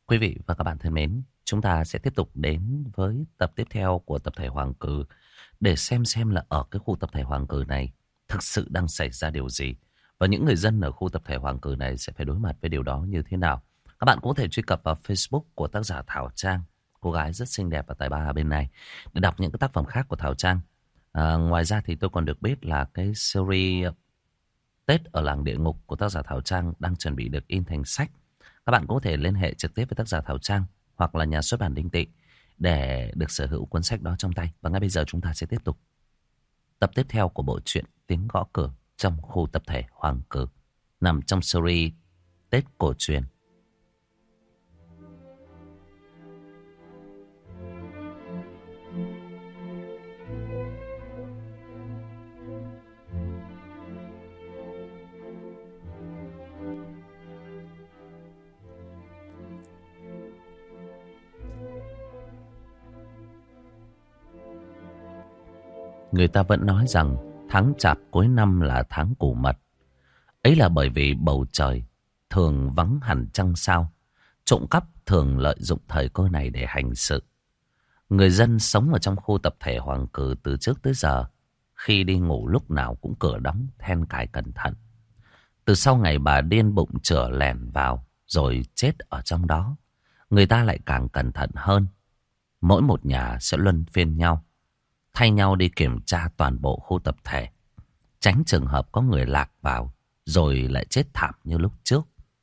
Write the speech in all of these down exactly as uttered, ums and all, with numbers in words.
Quý vị và các bạn thân mến, chúng ta sẽ tiếp tục đến với tập tiếp theo của tập thể Hoàng Cừ để xem xem là ở cái khu tập thể Hoàng Cừ này thực sự đang xảy ra điều gì và những người dân ở khu tập thể Hoàng Cừ này sẽ phải đối mặt với điều đó như thế nào. Các bạn cũng có thể truy cập vào Facebook của tác giả Thảo Trang, cô gái rất xinh đẹp và tài ba ở bên này, để đọc những cái tác phẩm khác của Thảo Trang. À, ngoài ra thì tôi còn được biết là cái series Tết ở làng địa ngục của tác giả Thảo Trang đang chuẩn bị được in thành sách. Các bạn cũng có thể liên hệ trực tiếp với tác giả Thảo Trang hoặc là nhà xuất bản Đinh Tị để được sở hữu cuốn sách đó trong tay. Và ngay bây giờ chúng ta sẽ tiếp tục tập tiếp theo của bộ truyện Tiếng Gõ Cửa trong khu tập thể Hoàng Cừ, nằm trong series Tết cổ truyền. Người ta vẫn nói rằng tháng chạp cuối năm là tháng củ mật. Ấy là bởi vì bầu trời thường vắng hẳn trăng sao. Trộm cắp thường lợi dụng thời cơ này để hành sự. Người dân sống ở trong khu tập thể Hoàng Cừ từ trước tới giờ, khi đi ngủ lúc nào cũng cửa đóng, then cài cẩn thận. Từ sau ngày bà điên bụng chửa lẻn vào rồi chết ở trong đó, người ta lại càng cẩn thận hơn. Mỗi một nhà sẽ luân phiên nhau, thay nhau đi kiểm tra toàn bộ khu tập thể, tránh trường hợp có người lạc vào rồi lại chết thảm như lúc trước.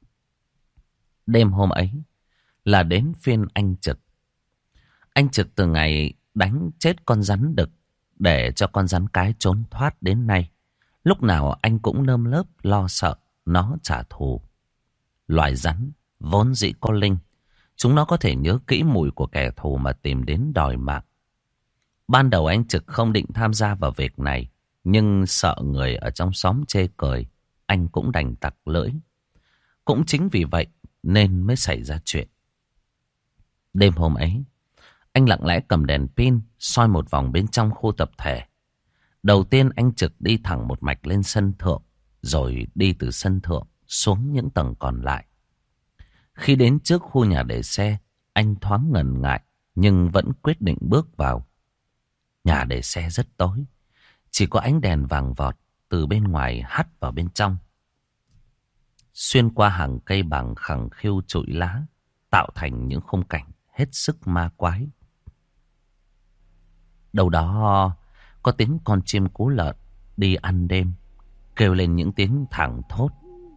Đêm hôm ấy là đến phiên anh Trực. Anh Trực từ ngày đánh chết con rắn đực để cho con rắn cái trốn thoát đến nay, lúc nào anh cũng nơm lớp lo sợ nó trả thù. Loài rắn vốn dĩ có linh, chúng nó có thể nhớ kỹ mùi của kẻ thù mà tìm đến đòi mạng. Ban đầu anh Trực không định tham gia vào việc này, nhưng sợ người ở trong xóm chê cười, anh cũng đành tặc lưỡi. Cũng chính vì vậy nên mới xảy ra chuyện. Đêm hôm ấy, anh lặng lẽ cầm đèn pin soi một vòng bên trong khu tập thể. Đầu tiên anh Trực đi thẳng một mạch lên sân thượng, rồi đi từ sân thượng xuống những tầng còn lại. Khi đến trước khu nhà để xe, anh thoáng ngần ngại nhưng vẫn quyết định bước vào. Nhà để xe rất tối, chỉ có ánh đèn vàng vọt từ bên ngoài hắt vào bên trong, xuyên qua hàng cây bằng khẳng khiu trụi lá, tạo thành những khung cảnh hết sức ma quái. Đâu đó có tiếng con chim cú lợn đi ăn đêm, kêu lên những tiếng thảng thốt.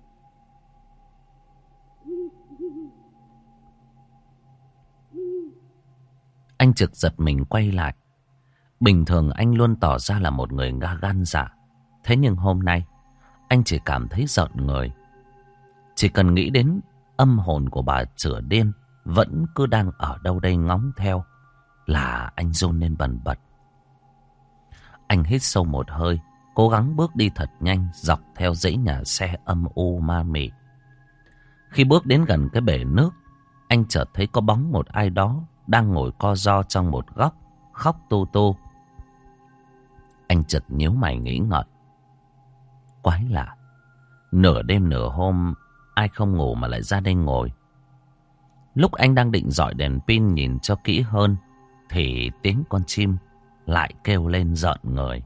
Anh Trực giật mình quay lại. Bình thường anh luôn tỏ ra là một người ga gan dạ. Thế nhưng hôm nay anh chỉ cảm thấy giận người. Chỉ cần nghĩ đến âm hồn của bà chửa điên vẫn cứ đang ở đâu đây ngóng theo là anh run lên bần bật. Anh hít sâu một hơi, cố gắng bước đi thật nhanh dọc theo dãy nhà xe âm u ma mị. Khi bước đến gần cái bể nước, anh chợt thấy có bóng một ai đó đang ngồi co ro trong một góc, khóc tu tu. Anh chợt nhíu mày nghĩ ngợi. Quái lạ, nửa đêm nửa hôm ai không ngủ mà lại ra đây ngồi. Lúc anh đang định dọi đèn pin nhìn cho kỹ hơn thì tiếng con chim lại kêu lên rợn người.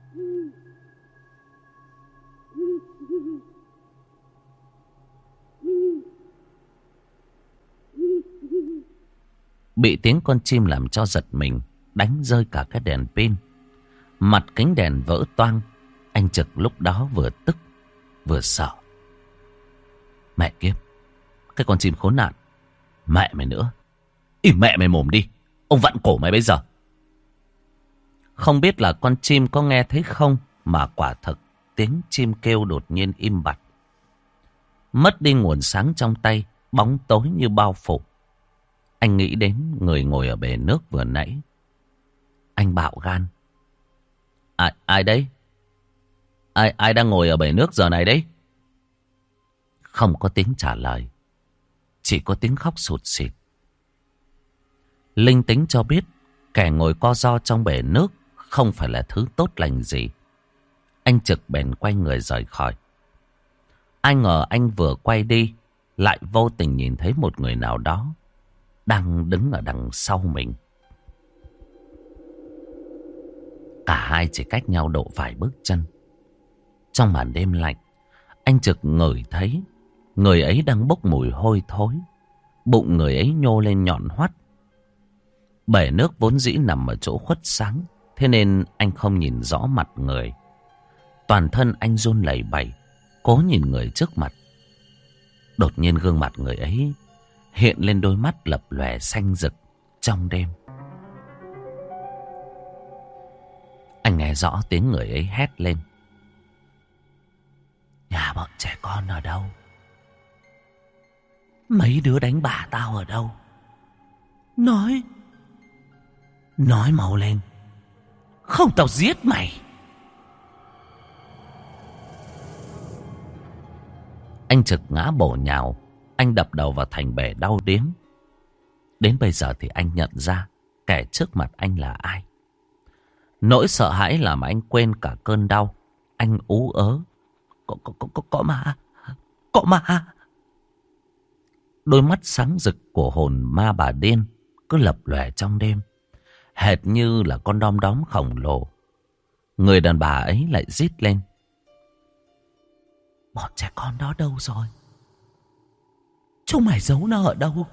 Bị tiếng con chim làm cho giật mình, đánh rơi cả cái đèn pin. Mặt kính đèn vỡ toang. Anh Trực lúc đó vừa tức vừa sợ. Mẹ kiếp, cái con chim khốn nạn. Mẹ mày nữa, im mẹ mày mồm đi, ông vặn cổ mày bây giờ. Không biết là con chim có nghe thấy không, mà quả thực tiếng chim kêu đột nhiên im bặt. Mất đi nguồn sáng trong tay, bóng tối như bao phủ. Anh nghĩ đến người ngồi ở bể nước vừa nãy. Anh bạo gan. Ai, ai đấy? Ai, ai đang ngồi ở bể nước giờ này đấy? Không có tiếng trả lời, chỉ có tiếng khóc sụt sịt. Linh tính cho biết kẻ ngồi co ro trong bể nước không phải là thứ tốt lành gì. Anh Trực bèn quay người rời khỏi. Ai ngờ anh vừa quay đi lại vô tình nhìn thấy một người nào đó đang đứng ở đằng sau mình. Cả hai chỉ cách nhau độ vài bước chân. Trong màn đêm lạnh, anh Trực ngửi thấy người ấy đang bốc mùi hôi thối. Bụng người ấy nhô lên nhọn hoắt. Bể nước vốn dĩ nằm ở chỗ khuất sáng, thế nên anh không nhìn rõ mặt người. Toàn thân anh run lẩy bẩy, cố nhìn người trước mặt. Đột nhiên gương mặt người ấy hiện lên đôi mắt lập lòe xanh rực trong đêm. Anh nghe rõ tiếng người ấy hét lên: nhà bọn trẻ con ở đâu? Mấy đứa đánh bà tao ở đâu? Nói Nói mau lên, không tao giết mày. Anh Trực ngã bổ nhào. Anh đập đầu vào thành bể đau điếng. Đến bây giờ thì anh nhận ra kẻ trước mặt anh là ai. Nỗi sợ hãi làm anh quên cả cơn đau. Anh ú ớ: Có, có, có, có, có ma, có ma. Đôi mắt sáng rực của hồn ma bà điên cứ lập lòe trong đêm, hệt như là con đom đóm khổng lồ. Người đàn bà ấy lại rít lên: bọn trẻ con đó đâu rồi? Chúng mày giấu nó ở đâu?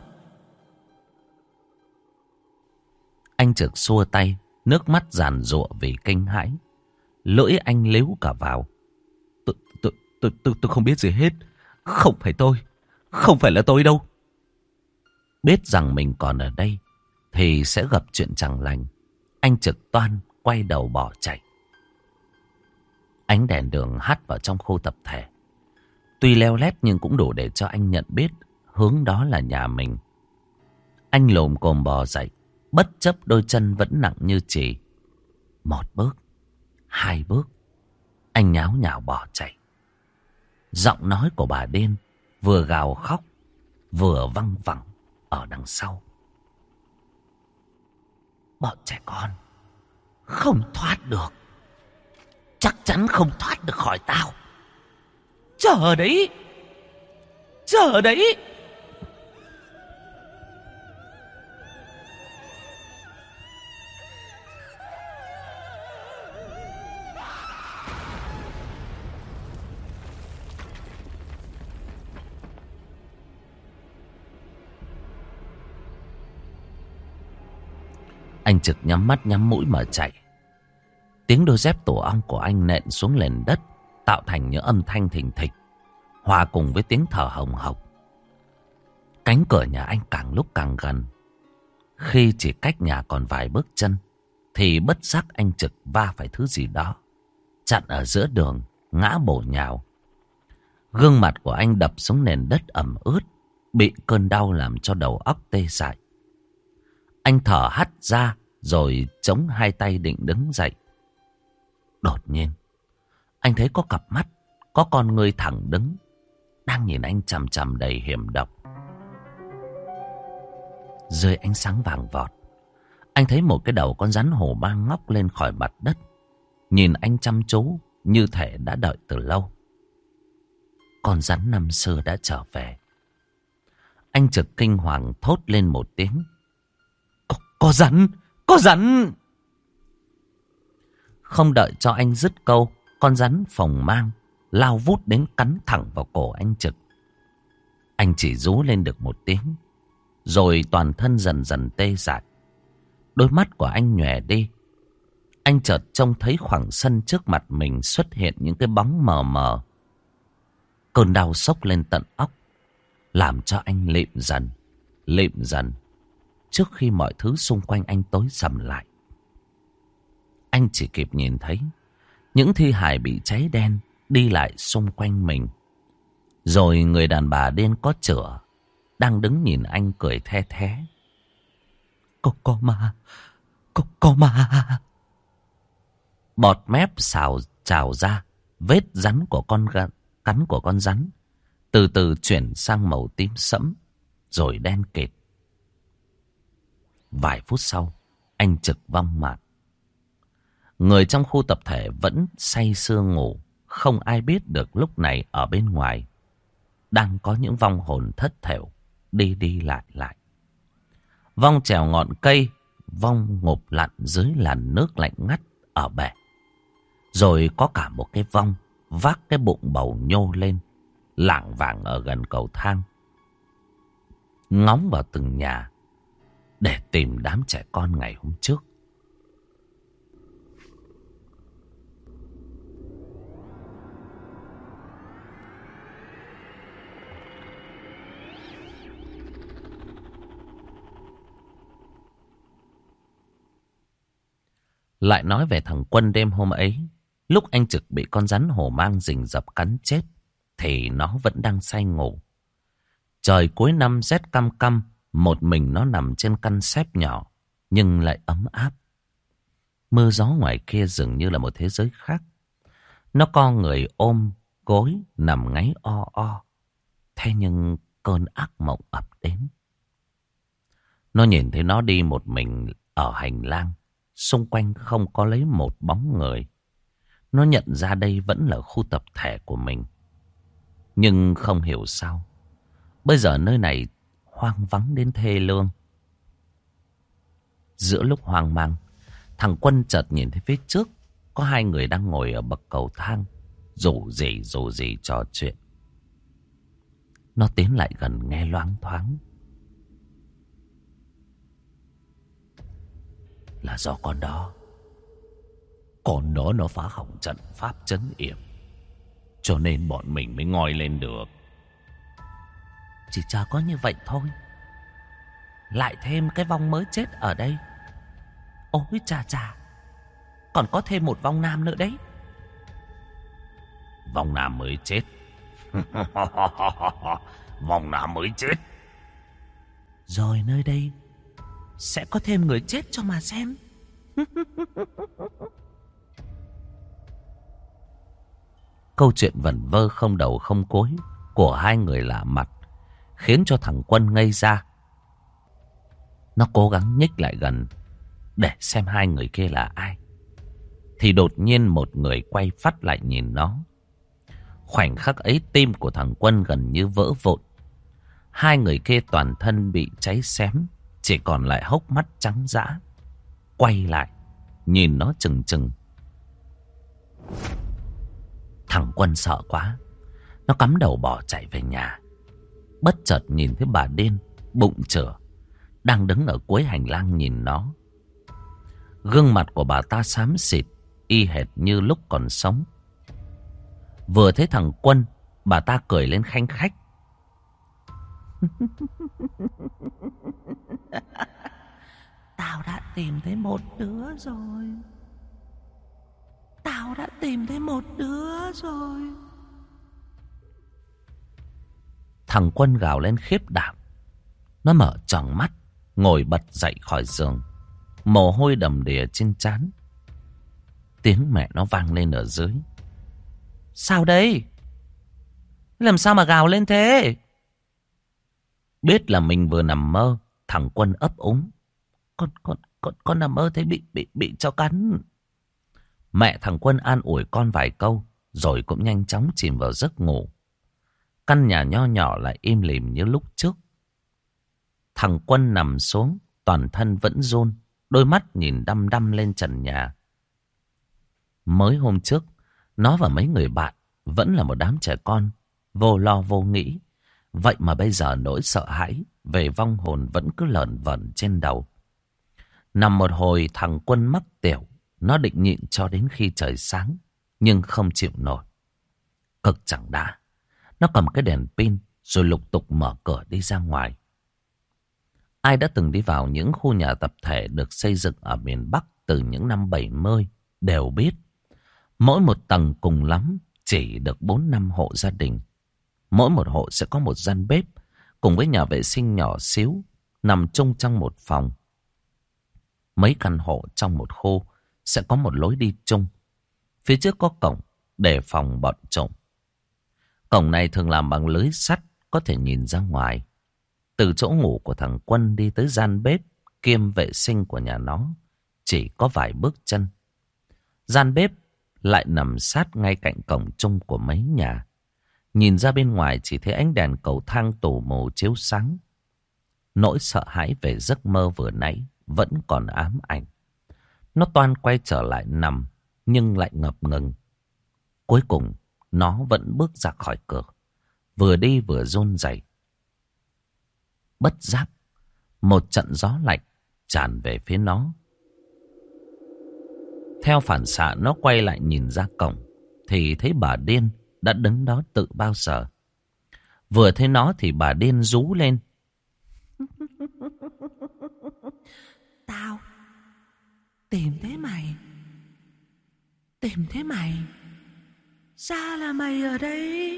Anh Trực xua tay, nước mắt giàn giụa vì kinh hãi. Lưỡi anh líu cả vào: Tôi, tôi, tôi, tôi, tôi không biết gì hết. Không phải tôi. Không phải là tôi đâu. Biết rằng mình còn ở đây thì sẽ gặp chuyện chẳng lành, anh Trực toan quay đầu bỏ chạy. Ánh đèn đường hắt vào trong khu tập thể. Tuy leo lét nhưng cũng đủ để cho anh nhận biết hướng đó là nhà mình. Anh lồm cồm bò dậy, bất chấp đôi chân vẫn nặng như chì. Một bước, hai bước, anh nháo nhào bỏ chạy. Giọng nói của bà điên vừa gào khóc vừa văng vẳng ở đằng sau: bọn trẻ con không thoát được, chắc chắn không thoát được khỏi tao. Chờ đấy, chờ đấy. Anh Trực nhắm mắt nhắm mũi mà chạy. Tiếng đôi dép tổ ong của anh nện xuống nền đất, tạo thành những âm thanh thình thịch, hòa cùng với tiếng thở hồng hộc. Cánh cửa nhà anh càng lúc càng gần. Khi chỉ cách nhà còn vài bước chân thì bất giác anh Trực va phải thứ gì đó, chặn ở giữa đường, ngã bổ nhào. Gương mặt của anh đập xuống nền đất ẩm ướt, bị cơn đau làm cho đầu óc tê dại. Anh thở hắt ra rồi chống hai tay định đứng dậy. Đột nhiên anh thấy có cặp mắt, có con người thẳng đứng, đang nhìn anh chằm chằm đầy hiểm độc. Dưới ánh sáng vàng vọt, anh thấy một cái đầu con rắn hổ mang ngóc lên khỏi mặt đất, nhìn anh chăm chú như thể đã đợi từ lâu. Con rắn năm xưa đã trở về. Anh Trực kinh hoàng thốt lên một tiếng: Có, có rắn, có rắn. Không đợi cho anh dứt câu, con rắn phồng mang lao vút đến cắn thẳng vào cổ anh Trực. Anh chỉ rú lên được một tiếng, rồi toàn thân dần dần tê dại. Đôi mắt của anh nhòe đi. Anh chợt trông thấy khoảng sân trước mặt mình xuất hiện những cái bóng mờ mờ. Cơn đau xốc lên tận óc, làm cho anh lịm dần, lịm dần, trước khi mọi thứ xung quanh anh tối sầm lại. Anh chỉ kịp nhìn thấy những thi hài bị cháy đen đi lại xung quanh mình. Rồi người đàn bà điên có chửa đang đứng nhìn anh cười the thé: Có, có ma, có, có ma. Bọt mép xào trào ra, vết rắn của con gắn, cắn của con rắn từ từ chuyển sang màu tím sẫm, rồi đen kịt. Vài phút sau, anh Trực vong mạng. Người trong khu tập thể vẫn say sưa ngủ, không ai biết được lúc này ở bên ngoài đang có những vong hồn thất thểu đi đi lại lại. Vong trèo ngọn cây, Vong ngụp lặn dưới làn nước lạnh ngắt ở bể. Rồi có cả một cái Vong vác cái bụng bầu nhô lên, lảng vảng ở gần cầu thang, ngóng vào từng nhà để tìm đám trẻ con ngày hôm trước. Lại nói về thằng Quân đêm hôm ấy, lúc anh Trực bị con rắn hổ mang rình rập cắn chết, thì nó vẫn đang say ngủ. Trời cuối năm rét căm căm, một mình nó nằm trên căn xếp nhỏ, nhưng lại ấm áp. Mưa gió ngoài kia dường như là một thế giới khác. Nó co người ôm gối, nằm ngáy o o. Thế nhưng cơn ác mộng ập đến. Nó nhìn thấy nó đi một mình ở hành lang, xung quanh không có lấy một bóng người. Nó nhận ra đây vẫn là khu tập thể của mình. Nhưng không hiểu sao, bây giờ nơi này hoang vắng đến thê lương. Giữa lúc hoang mang, thằng Quân chợt nhìn thấy phía trước có hai người đang ngồi ở bậc cầu thang, rủ rỉ rủ rỉ trò chuyện. Nó tiến lại gần nghe loáng thoáng. Là do con đó. Con đó nó phá hỏng trận pháp trấn yểm, cho nên bọn mình mới ngoi lên được. Chỉ chờ có như vậy thôi. Lại thêm cái vong mới chết ở đây. Ôi chà chà, còn có thêm một vong nam nữa đấy. Vong nam mới chết. Vong nam mới chết. Rồi nơi đây sẽ có thêm người chết cho mà xem. Câu chuyện vẩn vơ không đầu không cuối của hai người lạ mặt khiến cho thằng Quân ngây ra. Nó cố gắng nhích lại gần để xem hai người kia là ai, thì đột nhiên một người quay phát lại nhìn nó. Khoảnh khắc ấy tim của thằng Quân gần như vỡ vụn. Hai người kia toàn thân bị cháy xém, chỉ còn lại hốc mắt trắng dã, quay lại nhìn nó chừng chừng. Thằng Quân sợ quá, nó cắm đầu bỏ chạy về nhà. Bất chợt nhìn thấy bà điên bụng chửa đang đứng ở cuối hành lang nhìn nó. Gương mặt của bà ta xám xịt, y hệt như lúc còn sống. Vừa thấy thằng Quân, bà ta cười lên khanh khách. Tao đã tìm thấy một đứa rồi. Tao đã tìm thấy một đứa rồi. Thằng Quân gào lên khiếp đảm. Nó mở tròn mắt, ngồi bật dậy khỏi giường, mồ hôi đầm đìa trên trán. Tiếng mẹ nó vang lên ở dưới. Sao đây? Làm sao mà gào lên thế? Biết là mình vừa nằm mơ, thằng Quân ấp úng. Con, con, con, con nằm mơ thấy bị, bị, bị cho cắn. Mẹ thằng Quân an ủi con vài câu, rồi cũng nhanh chóng chìm vào giấc ngủ. Căn nhà nho nhỏ lại im lìm như lúc trước. Thằng Quân nằm xuống, toàn thân vẫn run, đôi mắt nhìn đăm đăm lên trần nhà. Mới hôm trước, nó và mấy người bạn vẫn là một đám trẻ con, vô lo vô nghĩ. Vậy mà bây giờ nỗi sợ hãi về vong hồn vẫn cứ lởn vởn trên đầu. Nằm một hồi thằng Quân mắc tiểu, nó định nhịn cho đến khi trời sáng, nhưng không chịu nổi. Cực chẳng đã, nó cầm cái đèn pin rồi lục tục mở cửa đi ra ngoài. Ai đã từng đi vào những khu nhà tập thể được xây dựng ở miền Bắc từ những năm bảy mươi đều biết. Mỗi một tầng cùng lắm chỉ được bốn năm hộ gia đình. Mỗi một hộ sẽ có một gian bếp cùng với nhà vệ sinh nhỏ xíu nằm chung trong một phòng. Mấy căn hộ trong một khu sẽ có một lối đi chung. Phía trước có cổng để phòng bọn trộm. Cổng này thường làm bằng lưới sắt, có thể nhìn ra ngoài. Từ chỗ ngủ của thằng Quân đi tới gian bếp kiêm vệ sinh của nhà nó chỉ có vài bước chân. Gian bếp lại nằm sát ngay cạnh cổng chung của mấy nhà. Nhìn ra bên ngoài chỉ thấy ánh đèn cầu thang tù mù chiếu sáng. Nỗi sợ hãi về giấc mơ vừa nãy vẫn còn ám ảnh. Nó toan quay trở lại nằm, nhưng lại ngập ngừng. Cuối cùng, nó vẫn bước ra khỏi cửa, vừa đi vừa run rẩy. Bất giác, một trận gió lạnh tràn về phía nó. Theo phản xạ, nó quay lại nhìn ra cổng, thì thấy bà điên đã đứng đó từ bao giờ. Vừa thấy nó thì bà điên rú lên. Tao tìm thấy mày. Tìm thấy mày. Sao là mày ở đây?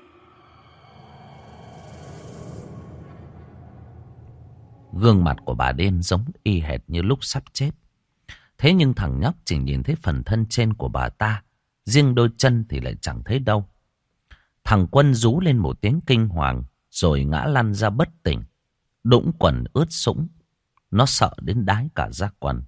Gương mặt của bà điên giống y hệt như lúc sắp chết. Thế nhưng thằng nhóc chỉ nhìn thấy phần thân trên của bà ta, riêng đôi chân thì lại chẳng thấy đâu. Thằng Quân rú lên một tiếng kinh hoàng, rồi ngã lăn ra bất tỉnh, đũng quần ướt sũng. Nó sợ đến đái cả da quần.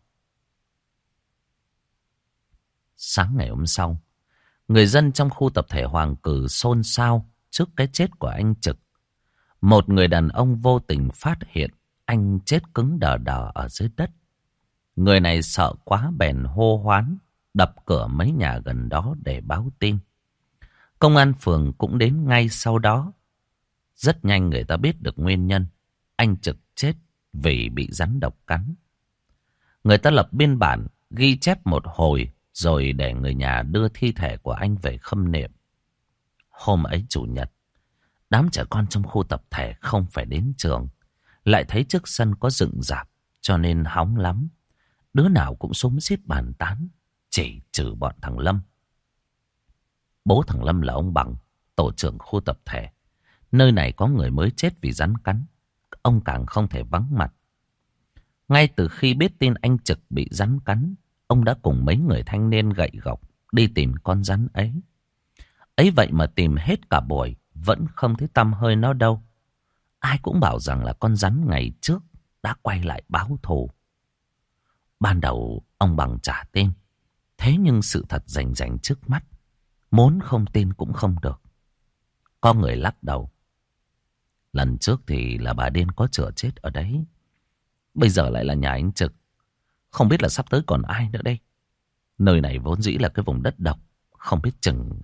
Sáng ngày hôm sau, người dân trong khu tập thể Hoàng Cử xôn xao trước cái chết của anh Trực. Một người đàn ông vô tình phát hiện anh chết cứng đờ đờ ở dưới đất. Người này sợ quá bèn hô hoán, đập cửa mấy nhà gần đó để báo tin. Công an phường cũng đến ngay sau đó. Rất nhanh người ta biết được nguyên nhân. Anh Trực chết vì bị rắn độc cắn. Người ta lập biên bản, ghi chép một hồi, rồi để người nhà đưa thi thể của anh về khâm niệm. Hôm ấy chủ nhật, đám trẻ con trong khu tập thể không phải đến trường. Lại thấy trước sân có dựng rạp, cho nên hóng lắm. Đứa nào cũng xúm xít bàn tán, chỉ trừ bọn thằng Lâm. Bố thằng Lâm là ông Bằng, tổ trưởng khu tập thể. Nơi này có người mới chết vì rắn cắn, ông càng không thể vắng mặt. Ngay từ khi biết tin anh Trực bị rắn cắn, ông đã cùng mấy người thanh niên gậy gộc đi tìm con rắn ấy. Ấy vậy mà tìm hết cả buổi, vẫn không thấy tăm hơi nó đâu. Ai cũng bảo rằng là con rắn ngày trước đã quay lại báo thù. Ban đầu ông Bằng chả tin. Thế nhưng sự thật rành rành trước mắt, muốn không tin cũng không được. Có người lắc đầu. Lần trước thì là bà điên có chữa chết ở đấy. Bây giờ lại là nhà anh Trực. Không biết là sắp tới còn ai nữa đây. Nơi này vốn dĩ là cái vùng đất độc, không biết chừng.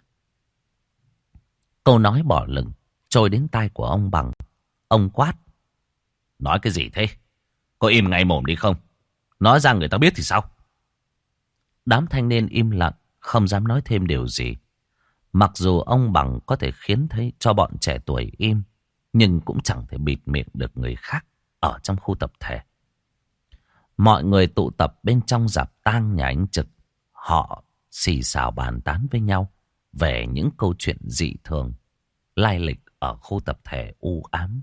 Câu nói bỏ lửng trôi đến tai của ông Bằng. Ông quát. Nói cái gì thế? Có im ngay mồm đi không? Nói ra người ta biết thì sao? Đám thanh niên im lặng, không dám nói thêm điều gì. Mặc dù ông Bằng có thể khiến thấy cho bọn trẻ tuổi im, nhưng cũng chẳng thể bịt miệng được người khác ở trong khu tập thể. Mọi người tụ tập bên trong rạp tang nhà anh Trực. Họ xì xào bàn tán với nhau về những câu chuyện dị thường, lai lịch ở khu tập thể u ám.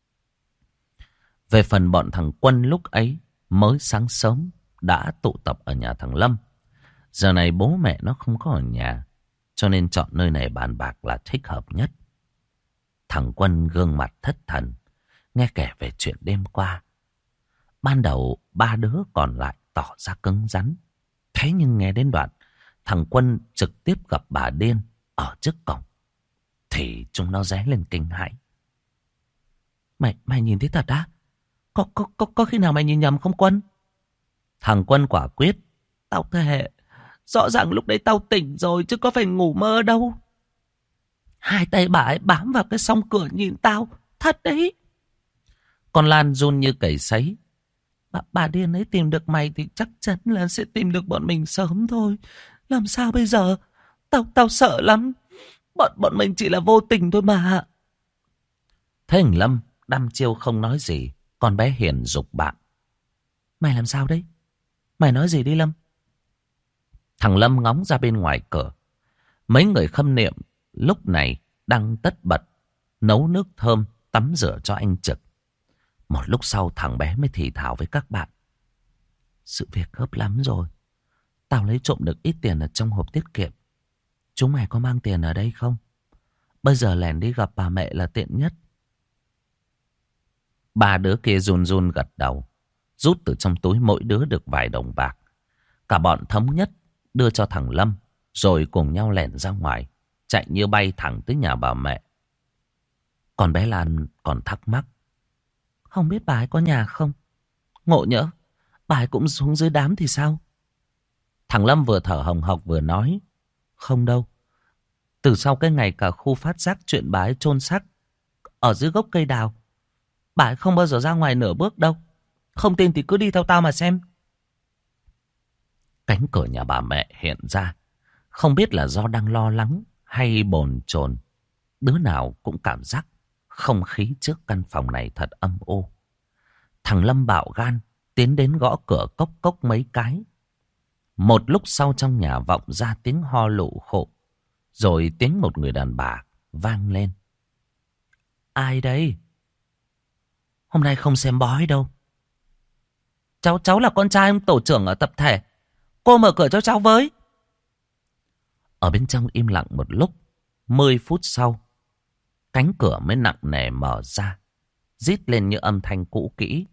Về phần bọn thằng Quân lúc ấy, mới sáng sớm đã tụ tập ở nhà thằng Lâm. Giờ này bố mẹ nó không có ở nhà, cho nên chọn nơi này bàn bạc là thích hợp nhất. Thằng Quân gương mặt thất thần, nghe kể về chuyện đêm qua. Ban đầu ba đứa còn lại tỏ ra cứng rắn. Thế nhưng nghe đến đoạn thằng Quân trực tiếp gặp bà điên ở trước cổng, thì chúng nó ré lên kinh hãi. Mày, mày nhìn thấy thật á? Có, có, có, có khi nào mày nhìn nhầm không Quân? Thằng Quân quả quyết. Tao thề, rõ ràng lúc đấy tao tỉnh rồi chứ có phải ngủ mơ đâu. Hai tay bà ấy bám vào cái song cửa nhìn tao, thật đấy. Con Lan run như cầy sấy. Bà, bà điên ấy tìm được mày thì chắc chắn là sẽ tìm được bọn mình sớm thôi. Làm sao bây giờ? Tao, tao sợ lắm. Bọn, bọn mình chỉ là vô tình thôi mà. Thế hình Lâm đăm chiêu không nói gì. Con bé Hiền giục bạn. Mày làm sao đấy? Mày nói gì đi Lâm? Thằng Lâm ngóng ra bên ngoài cửa. Mấy người khâm niệm lúc này đang tất bật nấu nước thơm tắm rửa cho anh Trực. Một lúc sau thằng bé mới thì thào với các bạn. Sự việc gấp lắm rồi. Tao lấy trộm được ít tiền ở trong hộp tiết kiệm. Chúng mày có mang tiền ở đây không? Bây giờ lèn đi gặp bà mẹ là tiện nhất. Ba đứa kia run run gật đầu, rút từ trong túi mỗi đứa được vài đồng bạc. Cả bọn thống nhất đưa cho thằng Lâm, rồi cùng nhau lẻn ra ngoài, chạy như bay thẳng tới nhà bà mẹ. Còn bé Lan còn thắc mắc. Không biết bà ấy có nhà không? Ngộ nhỡ bà ấy cũng xuống dưới đám thì sao? Thằng Lâm vừa thở hồng hộc vừa nói. Không đâu. Từ sau cái ngày cả khu phát giác chuyện bà ấy chôn xác ở dưới gốc cây đào, bà ấy không bao giờ ra ngoài nửa bước đâu. Không tin thì cứ đi theo tao mà xem. Cánh cửa nhà bà mẹ hiện ra. Không biết là do đang lo lắng hay bồn chồn, đứa nào cũng cảm giác không khí trước căn phòng này thật âm u. Thằng Lâm bạo gan tiến đến gõ cửa cốc cốc mấy cái. Một lúc sau trong nhà vọng ra tiếng ho lụ khộ, rồi tiếng một người đàn bà vang lên. Ai đây? Hôm nay không xem bói đâu. Cháu cháu là con trai ông tổ trưởng ở tập thể. Cô mở cửa cho cháu với. Ở bên trong im lặng một lúc. Mười phút sau, cánh cửa mới nặng nề mở ra, rít lên như âm thanh cũ kỹ.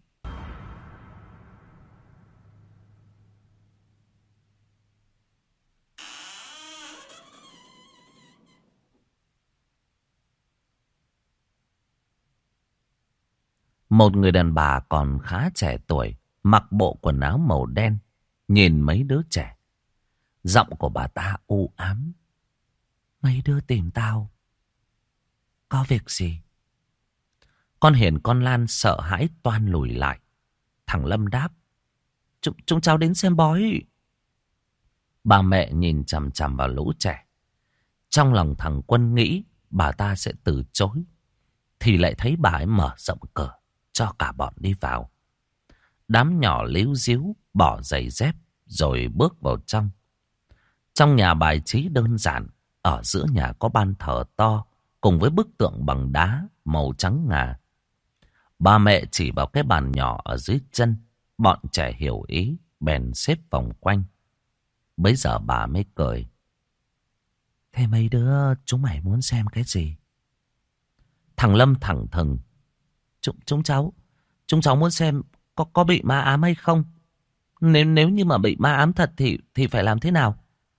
Một người đàn bà còn khá trẻ tuổi, mặc bộ quần áo màu đen, nhìn mấy đứa trẻ. Giọng của bà ta u ám. Mấy đứa tìm tao. Có việc gì? Con Hiền con Lan sợ hãi toan lùi lại. Thằng Lâm đáp. Chúng, chúng cháu đến xem bói. Bà mẹ nhìn chằm chằm vào lũ trẻ. Trong lòng thằng Quân nghĩ bà ta sẽ từ chối, thì lại thấy bà ấy mở rộng cửa cho cả bọn đi vào. Đám nhỏ líu díu bỏ giày dép rồi bước vào trong. Trong nhà bài trí đơn giản, ở giữa nhà có ban thờ to cùng với bức tượng bằng đá màu trắng ngà. Bà mẹ chỉ vào cái bàn nhỏ ở dưới chân, bọn trẻ hiểu ý bèn xếp vòng quanh. Bấy giờ bà mới cười. Thế mấy đứa chúng mày muốn xem cái gì? Thằng Lâm thẳng thừng. Chúng, chúng cháu Chúng cháu muốn xem có, có bị ma ám hay không. Nếu nếu như mà bị ma ám thật thì, thì phải làm thế nào?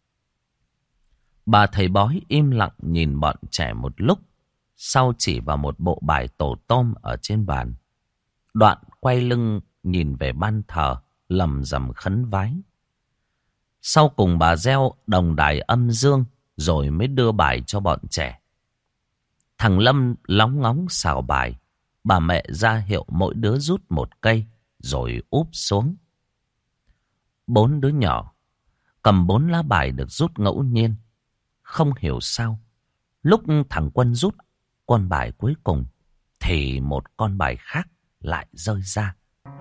Bà thầy bói im lặng nhìn bọn trẻ một lúc, sau chỉ vào một bộ bài tổ tôm ở trên bàn. Đoạn quay lưng nhìn về ban thờ, lầm rầm khấn vái. Sau cùng bà gieo đồng đài âm dương, rồi mới đưa bài cho bọn trẻ. Thằng Lâm lóng ngóng xào bài. Bà mẹ ra hiệu mỗi đứa rút một cây, rồi úp xuống. Bốn đứa nhỏ cầm bốn lá bài được rút ngẫu nhiên. Không hiểu sao, lúc thằng Quân rút con bài cuối cùng, thì một con bài khác lại rơi ra.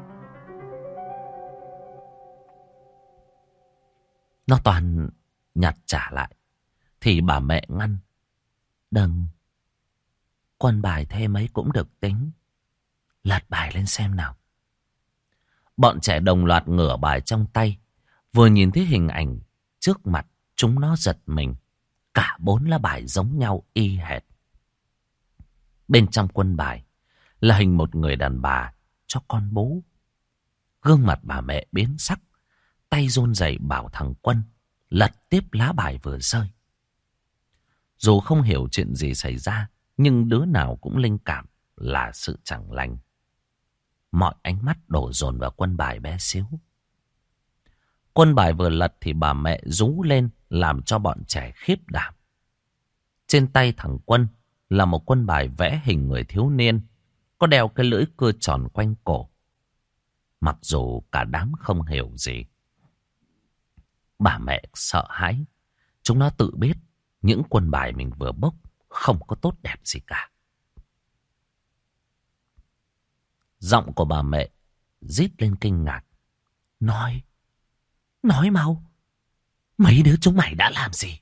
Nó toàn nhặt trả lại, thì bà mẹ ngăn. Đừng, quân bài thêm ấy cũng được tính. Lật bài lên xem nào. Bọn trẻ đồng loạt ngửa bài trong tay. Vừa nhìn thấy hình ảnh trước mặt, chúng nó giật mình. Cả bốn lá bài giống nhau y hệt. Bên trong quân bài là hình một người đàn bà cho con bú. Gương mặt bà mẹ biến sắc, tay run rẩy bảo thằng Quân lật tiếp lá bài vừa rơi. Dù không hiểu chuyện gì xảy ra, nhưng đứa nào cũng linh cảm là sự chẳng lành. Mọi ánh mắt đổ dồn vào quân bài bé xíu. Quân bài vừa lật thì bà mẹ rú lên, làm cho bọn trẻ khiếp đảm. Trên tay thằng Quân là một quân bài vẽ hình người thiếu niên, có đeo cái lưỡi cưa tròn quanh cổ. Mặc dù cả đám không hiểu gì, bà mẹ sợ hãi. Chúng nó tự biết những quân bài mình vừa bốc không có tốt đẹp gì cả. Giọng của bà mẹ rít lên kinh ngạc. Nói, nói mau, mấy đứa chúng mày đã làm gì?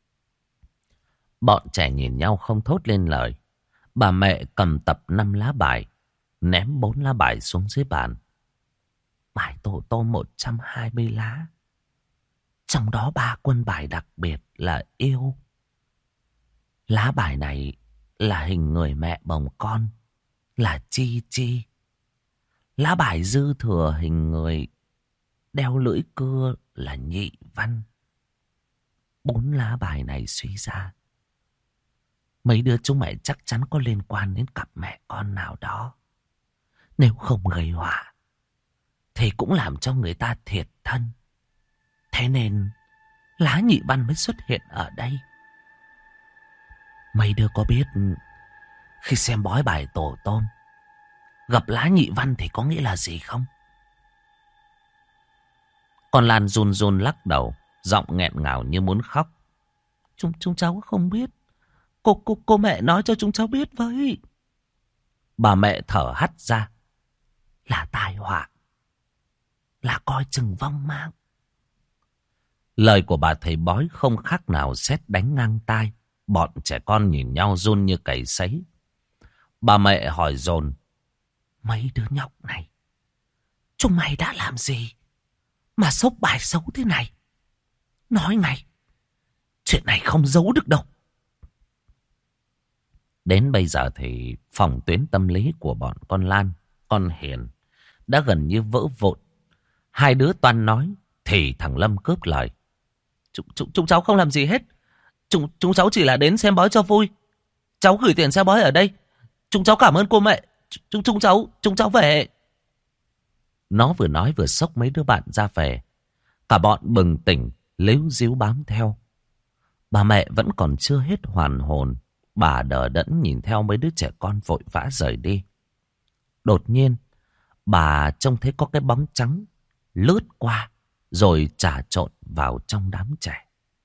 Bọn trẻ nhìn nhau không thốt lên lời. Bà mẹ cầm tập năm lá bài, ném bốn lá bài xuống dưới bàn. Bài tổ tôm một trăm hai mươi lá. Trong đó ba quân bài đặc biệt là yêu. Lá bài này là hình người mẹ bồng con, là Chi Chi. Lá bài dư thừa hình người đeo lưỡi cưa là Nhị Văn. Bốn lá bài này suy ra, mấy đứa chúng mày chắc chắn có liên quan đến cặp mẹ con nào đó. Nếu không gây họa thì cũng làm cho người ta thiệt thân. Thế nên Lá Nhị Văn mới xuất hiện ở đây. Mấy đứa có biết khi xem bói bài tổ tông gặp Lá Nhị Văn thì có nghĩa là gì không? Con Lan run run lắc đầu, giọng nghẹn ngào như muốn khóc. Chúng, chúng cháu không biết. Cô, cô, cô mẹ nói cho chúng cháu biết với. Bà mẹ thở hắt ra. Là tai họa. Là coi chừng vong mạng. Lời của bà thầy bói không khác nào sét đánh ngang tai. Bọn trẻ con nhìn nhau run như cầy sấy. Bà mẹ hỏi dồn. Mấy đứa nhóc này, chúng mày đã làm gì mà xốc bài xấu thế này? Nói ngay, chuyện này không giấu được đâu. Đến bây giờ thì phòng tuyến tâm lý của bọn con Lan, con Hiền đã gần như vỡ vụn. Hai đứa toan nói thì thằng Lâm cướp lời. Chúng, chúng, chúng cháu không làm gì hết. Chúng, chúng cháu chỉ là đến xem bói cho vui. Cháu gửi tiền xem bói ở đây. Chúng cháu cảm ơn cô mẹ. Chúng, chúng cháu, chúng cháu về. Nó vừa nói vừa xốc mấy đứa bạn ra về. Cả bọn bừng tỉnh, líu díu bám theo. Bà mẹ vẫn còn chưa hết hoàn hồn. Bà đờ đẫn nhìn theo mấy đứa trẻ con vội vã rời đi. Đột nhiên, bà trông thấy có cái bóng trắng lướt qua rồi trà trộn vào trong đám trẻ.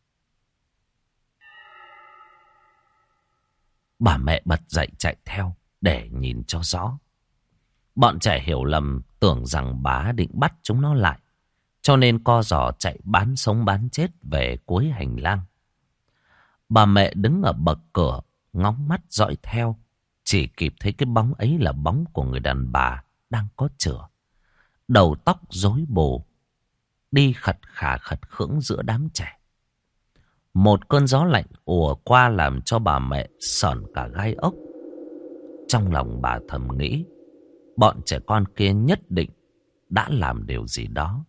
Bà mẹ bật dậy chạy theo để nhìn cho rõ. Bọn trẻ hiểu lầm, tưởng rằng bà định bắt chúng nó lại, cho nên co giò chạy bán sống bán chết về cuối hành lang. Bà mẹ đứng ở bậc cửa, ngóng mắt dõi theo, chỉ kịp thấy cái bóng ấy là bóng của người đàn bà đang có chửa, đầu tóc rối bù, đi khật khà khật khưỡng giữa đám trẻ. Một cơn gió lạnh ùa qua làm cho bà mẹ sởn cả gai ốc. Trong lòng bà thầm nghĩ, bọn trẻ con kia nhất định đã làm điều gì đó.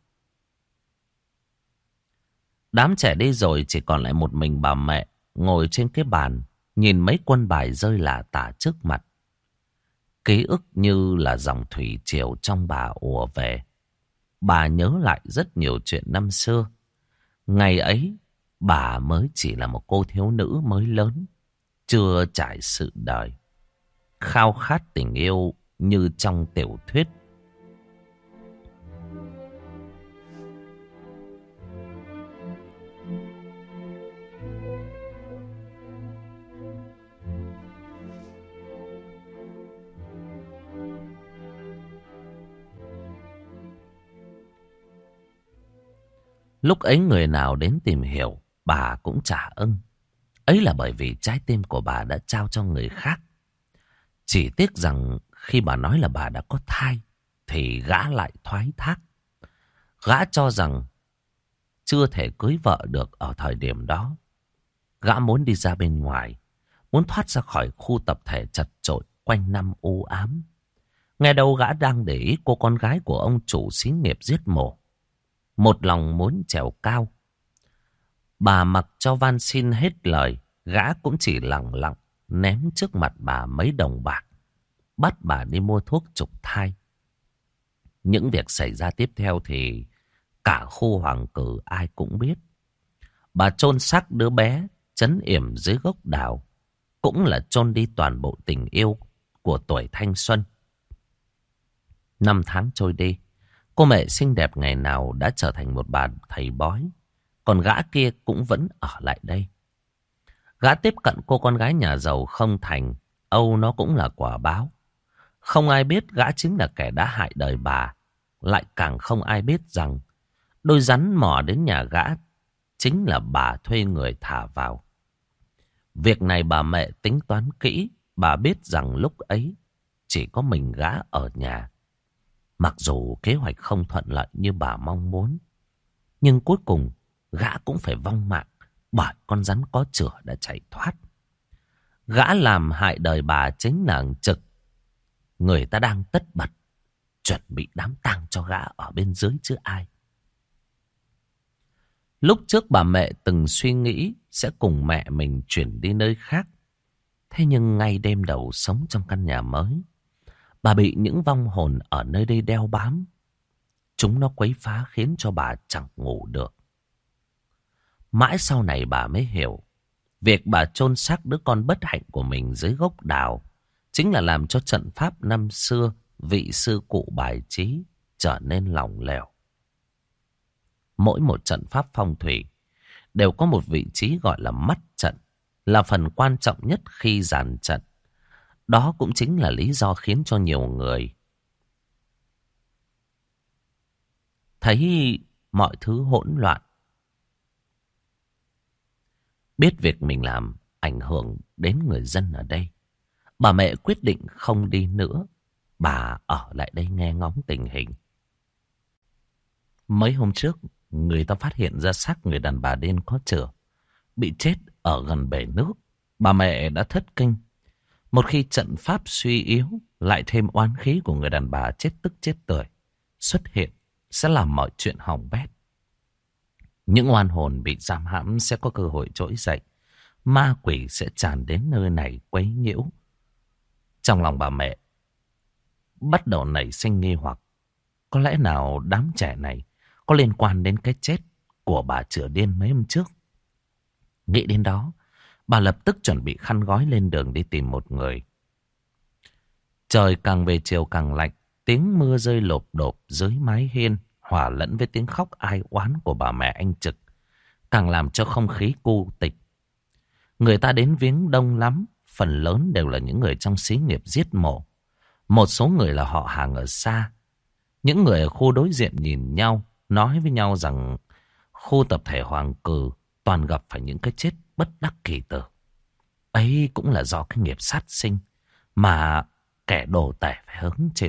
Đám trẻ đi rồi, chỉ còn lại một mình bà mẹ ngồi trên cái bàn, nhìn mấy quân bài rơi lả tả trước mặt. Ký ức như là dòng thủy triều trong bà ùa về. Bà nhớ lại rất nhiều chuyện năm xưa. Ngày ấy, bà mới chỉ là một cô thiếu nữ mới lớn, chưa trải sự đời, khao khát tình yêu như trong tiểu thuyết. Lúc ấy người nào đến tìm hiểu, bà cũng trả ưng. Ấy là bởi vì trái tim của bà đã trao cho người khác. Chỉ tiếc rằng khi bà nói là bà đã có thai, thì gã lại thoái thác. Gã cho rằng chưa thể cưới vợ được ở thời điểm đó. Gã muốn đi ra bên ngoài, muốn thoát ra khỏi khu tập thể chật chội quanh năm u ám. Nghe đâu gã đang để ý cô con gái của ông chủ xí nghiệp giết mổ, một lòng muốn trèo cao. Bà mặc cho van xin hết lời, gã cũng chỉ lặng lặng ném trước mặt bà mấy đồng bạc, bắt bà đi mua thuốc trục thai. Những việc xảy ra tiếp theo thì cả khu Hoàng Cử ai cũng biết. Bà chôn xác đứa bé trấn yểm dưới gốc đào, cũng là chôn đi toàn bộ tình yêu của tuổi thanh xuân. Năm tháng trôi đi, cô mẹ xinh đẹp ngày nào đã trở thành một bà thầy bói, còn gã kia cũng vẫn ở lại đây. Gã tiếp cận cô con gái nhà giàu không thành, âu nó cũng là quả báo. Không ai biết gã chính là kẻ đã hại đời bà, lại càng không ai biết rằng đôi rắn mò đến nhà gã chính là bà thuê người thả vào. Việc này bà mẹ tính toán kỹ, bà biết rằng lúc ấy chỉ có mình gã ở nhà. Mặc dù kế hoạch không thuận lợi như bà mong muốn, nhưng cuối cùng gã cũng phải vong mạng bởi con rắn có chửa đã chạy thoát. Gã làm hại đời bà chính là thằng Trực. Người ta đang tất bật chuẩn bị đám tang cho gã ở bên dưới chứ ai. Lúc trước bà mẹ từng suy nghĩ sẽ cùng mẹ mình chuyển đi nơi khác. Thế nhưng ngay đêm đầu sống trong căn nhà mới, Bà bị những vong hồn ở nơi đây đeo bám. Chúng nó quấy phá khiến cho bà chẳng ngủ được. Mãi sau này bà mới hiểu, việc bà chôn xác đứa con bất hạnh của mình dưới gốc đào chính là làm cho trận pháp năm xưa vị sư cụ bài trí trở nên lỏng lẻo. Mỗi một trận pháp phong thủy đều có một vị trí gọi là mắt trận, là phần quan trọng nhất khi dàn trận. Đó cũng chính là lý do khiến cho nhiều người thấy mọi thứ hỗn loạn, biết việc mình làm ảnh hưởng đến người dân ở đây. Bà mẹ quyết định không đi nữa, bà ở lại đây nghe ngóng tình hình. Mấy hôm trước, người ta phát hiện ra xác người đàn bà đen có chửa bị chết ở gần bể nước. Bà mẹ đã thất kinh. Một khi trận pháp suy yếu, lại thêm oán khí của người đàn bà chết tức chết tươi xuất hiện, sẽ làm mọi chuyện hỏng bét. Những oan hồn bị giam hãm sẽ có cơ hội trỗi dậy. Ma quỷ sẽ tràn đến nơi này quấy nhiễu. Trong lòng bà mẹ bắt đầu nảy sinh nghi hoặc. Có lẽ nào đám trẻ này có liên quan đến cái chết của bà chửa điên mấy hôm trước? Nghĩ đến đó, bà lập tức chuẩn bị khăn gói lên đường đi tìm một người. Trời càng về chiều càng lạnh, tiếng mưa rơi lộp độp dưới mái hiên hòa lẫn với tiếng khóc ai oán của bà mẹ anh Trực, càng làm cho không khí cô tịch. Người ta đến viếng đông lắm, phần lớn đều là những người trong xí nghiệp giết mổ. Một số người là họ hàng ở xa. Những người ở khu đối diện nhìn nhau, nói với nhau rằng khu tập thể Hoàng Cừ toàn gặp phải những cái chết bất đắc kỳ tử. Ấy cũng là do cái nghiệp sát sinh mà kẻ đồ tể phải hứng chịu.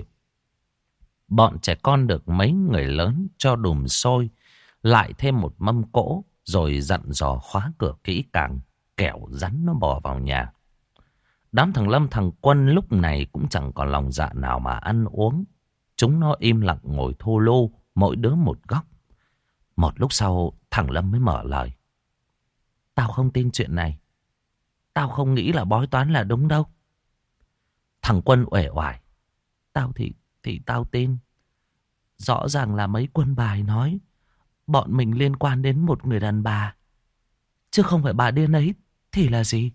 Bọn trẻ con được mấy người lớn cho đùm xôi, lại thêm một mâm cỗ, rồi dặn dò khóa cửa kỹ càng, kẻo rắn nó bò vào nhà. Đám thằng Lâm thằng Quân lúc này cũng chẳng còn lòng dạ nào mà ăn uống. Chúng nó im lặng ngồi thô lô, mỗi đứa một góc. Một lúc sau thằng Lâm mới mở lời. Tao không tin chuyện này. Tao không nghĩ là bói toán là đúng đâu. Thằng Quân uể oải. Tao thì, thì tao tin. Rõ ràng là mấy quân bài nói bọn mình liên quan đến một người đàn bà. Chứ không phải bà điên ấy thì là gì?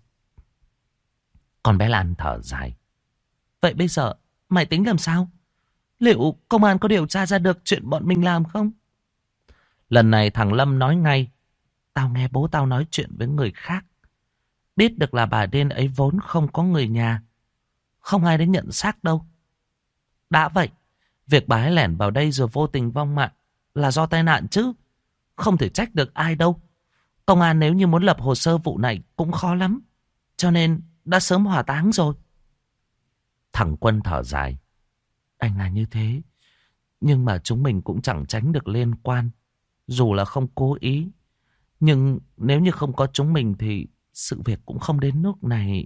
Con bé Lan thở dài. Vậy bây giờ mày tính làm sao? Liệu công an có điều tra ra được chuyện bọn mình làm không? Lần này thằng Lâm nói ngay. Tao nghe bố tao nói chuyện với người khác. Biết được là bà điên ấy vốn không có người nhà. Không ai đến nhận xác đâu. Đã vậy, việc bà ấy lẻn vào đây rồi vô tình vong mạng là do tai nạn chứ. Không thể trách được ai đâu. Công an nếu như muốn lập hồ sơ vụ này cũng khó lắm. Cho nên đã sớm hỏa táng rồi. Thằng Quân thở dài. Anh là như thế. Nhưng mà chúng mình cũng chẳng tránh được liên quan. Dù là không cố ý. Nhưng nếu như không có chúng mình thì sự việc cũng không đến nước này.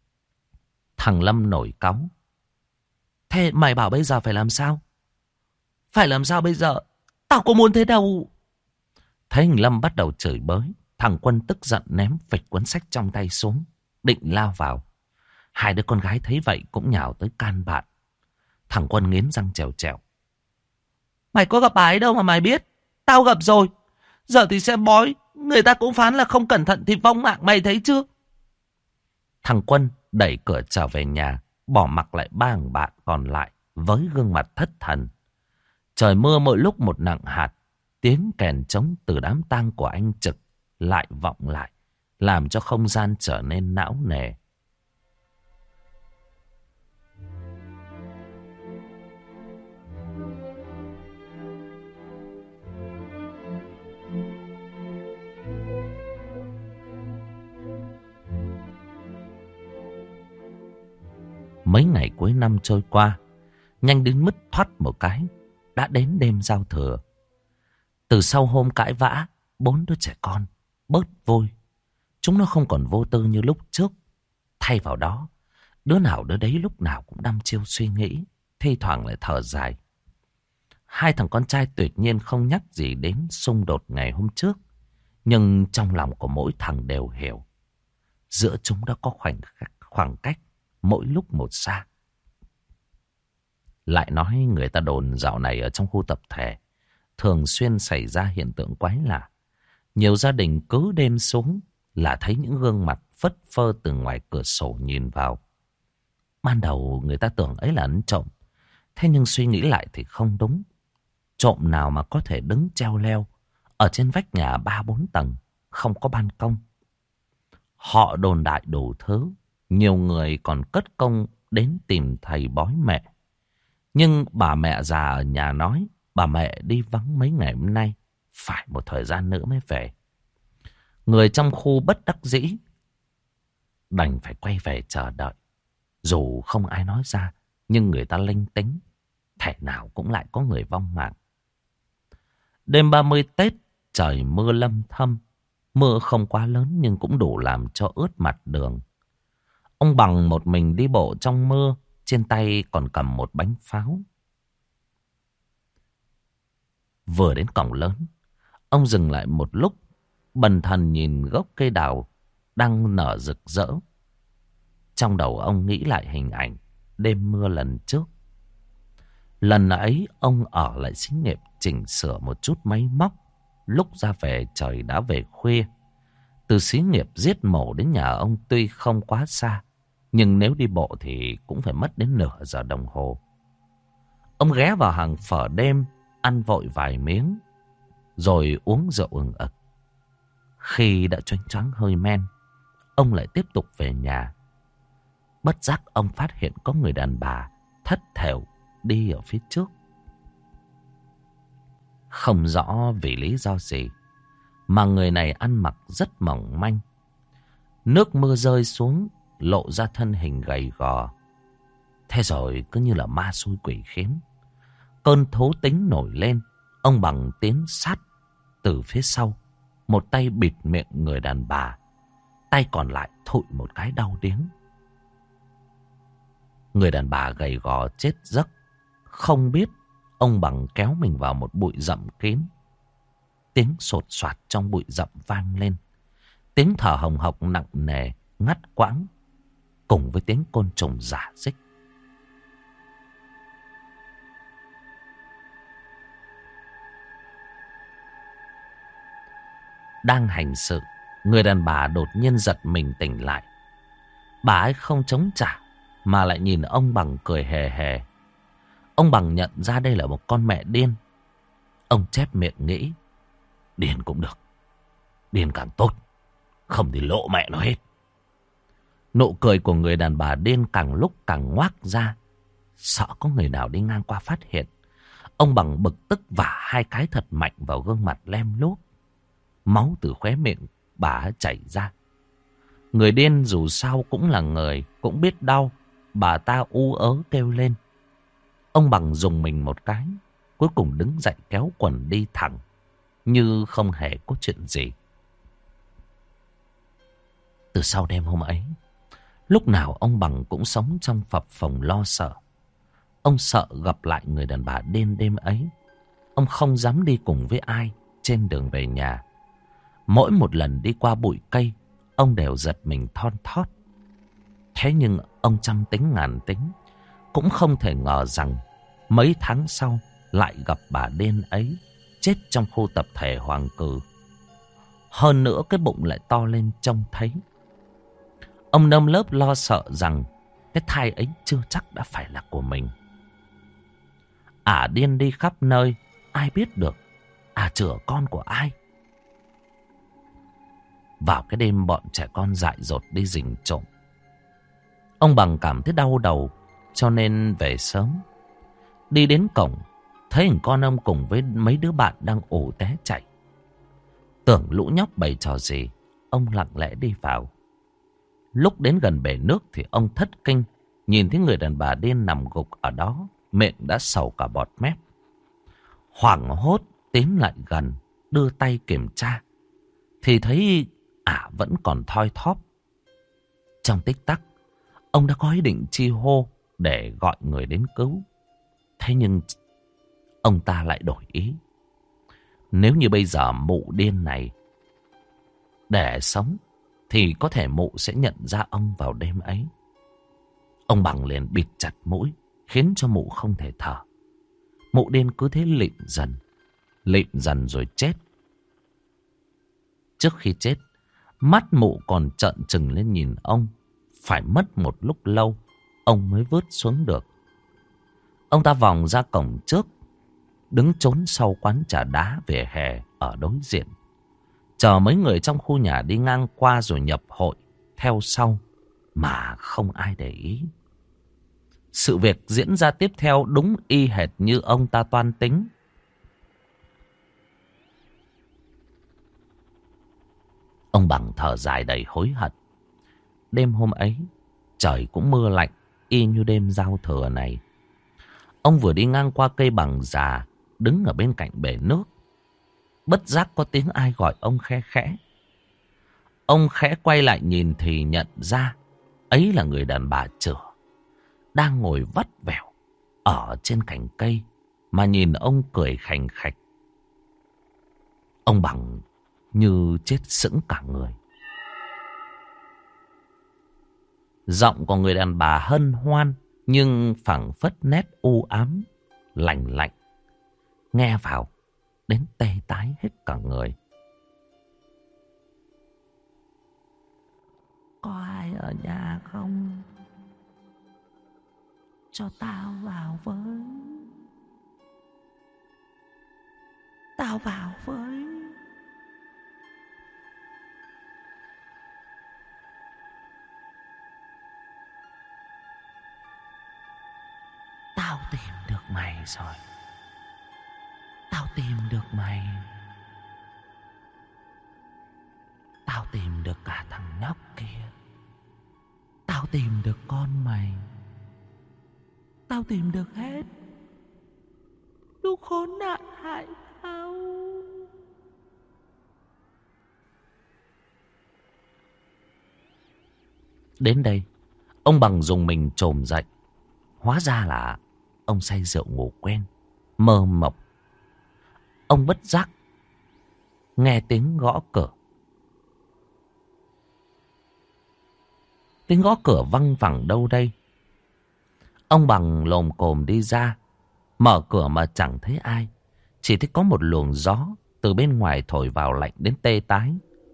Thằng Lâm nổi cáu. Thế mày bảo bây giờ phải làm sao? Phải làm sao bây giờ? Tao có muốn thế đâu. Thấy thằng Lâm bắt đầu chửi bới, thằng Quân tức giận ném phịch cuốn sách trong tay xuống, định lao vào. Hai đứa con gái thấy vậy cũng nhào tới can bạn. Thằng Quân nghiến răng trèo trèo. Mày có gặp bà ấy đâu mà mày biết. Tao gặp rồi. Giờ thì xem bói, người ta cũng phán là không cẩn thận thì vong mạng, mày thấy chưa? Thằng Quân đẩy cửa trở về nhà, bỏ mặc lại ba thằng bạn còn lại với gương mặt thất thần. Trời mưa mỗi lúc một nặng hạt. Tiếng kèn trống từ đám tang của anh Trực lại vọng lại, làm cho không gian trở nên não nề. Mấy ngày cuối năm trôi qua, nhanh đến mức thoát một cái, đã đến đêm giao thừa. Từ sau hôm cãi vã, bốn đứa trẻ con bớt vui. Chúng nó không còn vô tư như lúc trước. Thay vào đó, đứa nào đứa đấy lúc nào cũng đăm chiêu suy nghĩ, thi thoảng lại thở dài. Hai thằng con trai tuyệt nhiên không nhắc gì đến xung đột ngày hôm trước. Nhưng trong lòng của mỗi thằng đều hiểu. Giữa chúng đã có khoảng, khoảng cách mỗi lúc một xa. Lại nói người ta đồn dạo này ở trong khu tập thể thường xuyên xảy ra hiện tượng quái lạ. Nhiều gia đình cứ đêm xuống là thấy những gương mặt phất phơ từ ngoài cửa sổ nhìn vào. Ban đầu người ta tưởng ấy là ấn trộm. Thế nhưng suy nghĩ lại thì không đúng. Trộm nào mà có thể đứng treo leo ở trên vách nhà ba bốn tầng, không có ban công. Họ đồn đại đủ thứ. Nhiều người còn cất công đến tìm thầy bói mẹ. Nhưng bà mẹ già ở nhà nói bà mẹ đi vắng mấy ngày hôm nay, phải một thời gian nữa mới về. Người trong khu bất đắc dĩ đành phải quay về chờ đợi. Dù không ai nói ra, nhưng người ta linh tính, thể nào cũng lại có người vong mạng. Đêm ba mươi Tết, trời mưa lâm thâm. Mưa không quá lớn nhưng cũng đủ làm cho ướt mặt đường. Ông Bằng một mình đi bộ trong mưa, trên tay còn cầm một bánh pháo. Vừa đến cổng lớn, ông dừng lại một lúc, bần thần nhìn gốc cây đào đang nở rực rỡ. Trong đầu ông nghĩ lại hình ảnh đêm mưa lần trước. Lần ấy ông ở lại xí nghiệp chỉnh sửa một chút máy móc. Lúc ra về trời đã về khuya. Từ xí nghiệp giết mổ đến nhà ông tuy không quá xa, nhưng nếu đi bộ thì cũng phải mất đến nửa giờ đồng hồ. Ông ghé vào hàng phở đêm, ăn vội vài miếng, rồi uống rượu ừng ực. Khi đã choáng choáng hơi men, ông lại tiếp tục về nhà. Bất giác ông phát hiện có người đàn bà thất thểu đi ở phía trước. Không rõ vì lý do gì mà người này ăn mặc rất mỏng manh. Nước mưa rơi xuống lộ ra thân hình gầy gò. Thế rồi cứ như là ma xui quỷ khiến. Cơn thú tính nổi lên, ông Bằng tiến sát từ phía sau, một tay bịt miệng người đàn bà, tay còn lại thụi một cái đau điếng. Người đàn bà gầy gò chết giấc. Không biết ông Bằng kéo mình vào một bụi rậm kín. Tiếng sột soạt trong bụi rậm vang lên. Tiếng thở hồng hộc nặng nề, ngắt quãng, cùng với tiếng côn trùng rả rích. Đang hành sự, người đàn bà đột nhiên giật mình tỉnh lại. Bà ấy không chống trả mà lại nhìn ông Bằng cười hề hề. Ông Bằng nhận ra đây là một con mẹ điên. Ông chép miệng nghĩ, điên cũng được, điên càng tốt, không thì lộ mẹ nó hết. Nụ cười của người đàn bà điên càng lúc càng ngoác ra, sợ có người nào đi ngang qua phát hiện. Ông Bằng bực tức vả hai cái thật mạnh vào gương mặt lem lốp. Máu từ khóe miệng bà chảy ra. Người điên dù sao cũng là người, cũng biết đau. Bà ta u ớ kêu lên. Ông Bằng dùng mình một cái, cuối cùng đứng dậy kéo quần đi thẳng, như không hề có chuyện gì. Từ sau đêm hôm ấy, lúc nào ông Bằng cũng sống trong phập phồng lo sợ. Ông sợ gặp lại người đàn bà điên đêm ấy. Ông không dám đi cùng với ai trên đường về nhà. Mỗi một lần đi qua bụi cây, ông đều giật mình thon thót. Thế nhưng ông trăm tính ngàn tính, cũng không thể ngờ rằng mấy tháng sau lại gặp bà điên ấy chết trong khu tập thể Hoàng Cừ. Hơn nữa cái bụng lại to lên trông thấy. Ông nơm lớp lo sợ rằng cái thai ấy chưa chắc đã phải là của mình. Ả điên đi khắp nơi, ai biết được ả chữa con của ai. Vào cái đêm bọn trẻ con dại dột đi rình trộm, ông Bằng cảm thấy đau đầu, cho nên về sớm. Đi đến cổng, thấy thằng con ông cùng với mấy đứa bạn đang ủ té chạy. Tưởng lũ nhóc bày trò gì, ông lặng lẽ đi vào. Lúc đến gần bể nước thì ông thất kinh, nhìn thấy người đàn bà điên nằm gục ở đó, miệng đã sầu cả bọt mép. Hoảng hốt tiến lại gần, đưa tay kiểm tra, thì thấy ả vẫn còn thoi thóp. Trong tích tắc, ông đã có ý định chi hô để gọi người đến cứu. Thế nhưng ông ta lại đổi ý. Nếu như bây giờ mụ điên này để sống, thì có thể mụ sẽ nhận ra ông vào đêm ấy. Ông Bằng liền bịt chặt mũi, khiến cho mụ không thể thở. Mụ điên cứ thế lịm dần, lịm dần rồi chết. Trước khi chết, mắt mụ còn trợn trừng lên nhìn ông. Phải mất một lúc lâu, ông mới vớt xuống được. Ông ta vòng ra cổng trước, đứng trốn sau quán trà đá vỉa hè ở đối diện. Chờ mấy người trong khu nhà đi ngang qua rồi nhập hội theo sau mà không ai để ý. Sự việc diễn ra tiếp theo đúng y hệt như ông ta toan tính. Ông Bằng thở dài đầy hối hận. Đêm hôm ấy, trời cũng mưa lạnh, y như đêm giao thừa này. Ông vừa đi ngang qua cây bằng già, đứng ở bên cạnh bể nước. Bất giác có tiếng ai gọi ông khe khẽ. Ông khẽ quay lại nhìn thì nhận ra ấy là người đàn bà chửa, đang ngồi vắt vẻo ở trên cành cây mà nhìn ông cười khành khạch. Ông Bằng như chết sững cả người. Giọng của người đàn bà hân hoan nhưng phảng phất nét u ám, lạnh lạnh. Nghe vào đến tê tái hết cả người. Có ai ở nhà không? Cho tao vào với. Tao vào với. Tao tìm được mày rồi. Tao tìm được mày. Tao tìm được cả thằng nhóc kia. Tao tìm được con mày. Tao tìm được hết. Lũ khốn nạn hại tao. Đến đây, ông Bằng dùng mình chồm dậy. Hóa ra là ông say rượu ngủ quen, mơ mộng. Ông bất giác nghe tiếng gõ cửa. Tiếng gõ cửa văng vẳng đâu đây. Ông Bằng lồm cồm đi ra, mở cửa mà chẳng thấy ai. Chỉ thấy có một luồng gió từ bên ngoài thổi vào lạnh đến tê tái.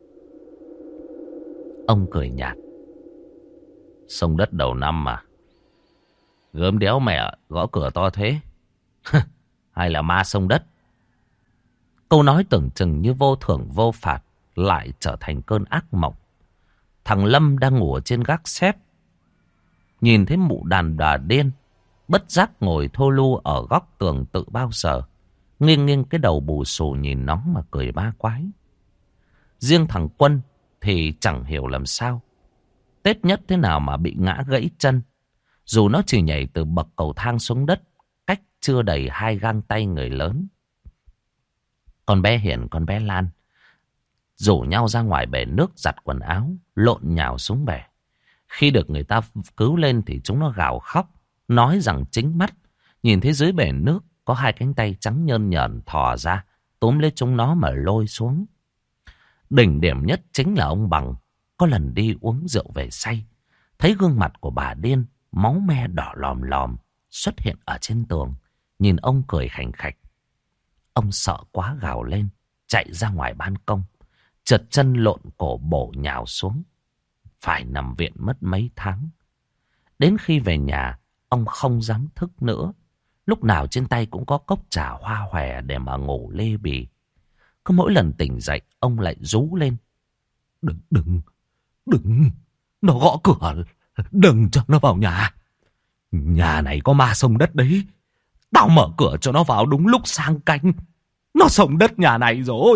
Ông cười nhạt. Sông đất đầu năm mà. Gớm đéo mẹ gõ cửa to thế. Hay là ma sông đất? Câu nói tưởng chừng như vô thưởng vô phạt lại trở thành cơn ác mộng. Thằng Lâm đang ngủ ở trên gác xép, nhìn thấy mụ đàn bà điên, bất giác ngồi thô lu ở góc tường tự bao giờ, nghiêng nghiêng cái đầu bù xù nhìn nó mà cười ma quái. Riêng thằng Quân thì chẳng hiểu làm sao. Tết Nhất thế nào mà bị ngã gãy chân, dù nó chỉ nhảy từ bậc cầu thang xuống đất, cách chưa đầy hai gang tay người lớn. Con bé Hiền, con bé Lan rủ nhau ra ngoài bể nước giặt quần áo, lộn nhào xuống bể. Khi được người ta cứu lên thì chúng nó gào khóc, nói rằng chính mắt nhìn thấy dưới bể nước có hai cánh tay trắng nhơn nhởn thò ra, túm lấy chúng nó mà lôi xuống. Đỉnh điểm nhất chính là ông Bằng có lần đi uống rượu về say, thấy gương mặt của bà điên, máu me đỏ lòm lòm xuất hiện ở trên tường, nhìn ông cười khành khạch. Ông sợ quá gào lên, chạy ra ngoài ban công, trượt chân lộn cổ bổ nhào xuống, phải nằm viện mất mấy tháng. Đến khi về nhà, ông không dám thức nữa. Lúc nào trên tay cũng có cốc trà hoa hòe để mà ngủ lê bì. Cứ mỗi lần tỉnh dậy, ông lại rú lên. Đừng, đừng, đừng, nó gõ cửa, đừng cho nó vào nhà. Nhà này có ma sông đất đấy. Tao mở cửa cho nó vào đúng lúc sang canh. Nó sông đất nhà này rồi.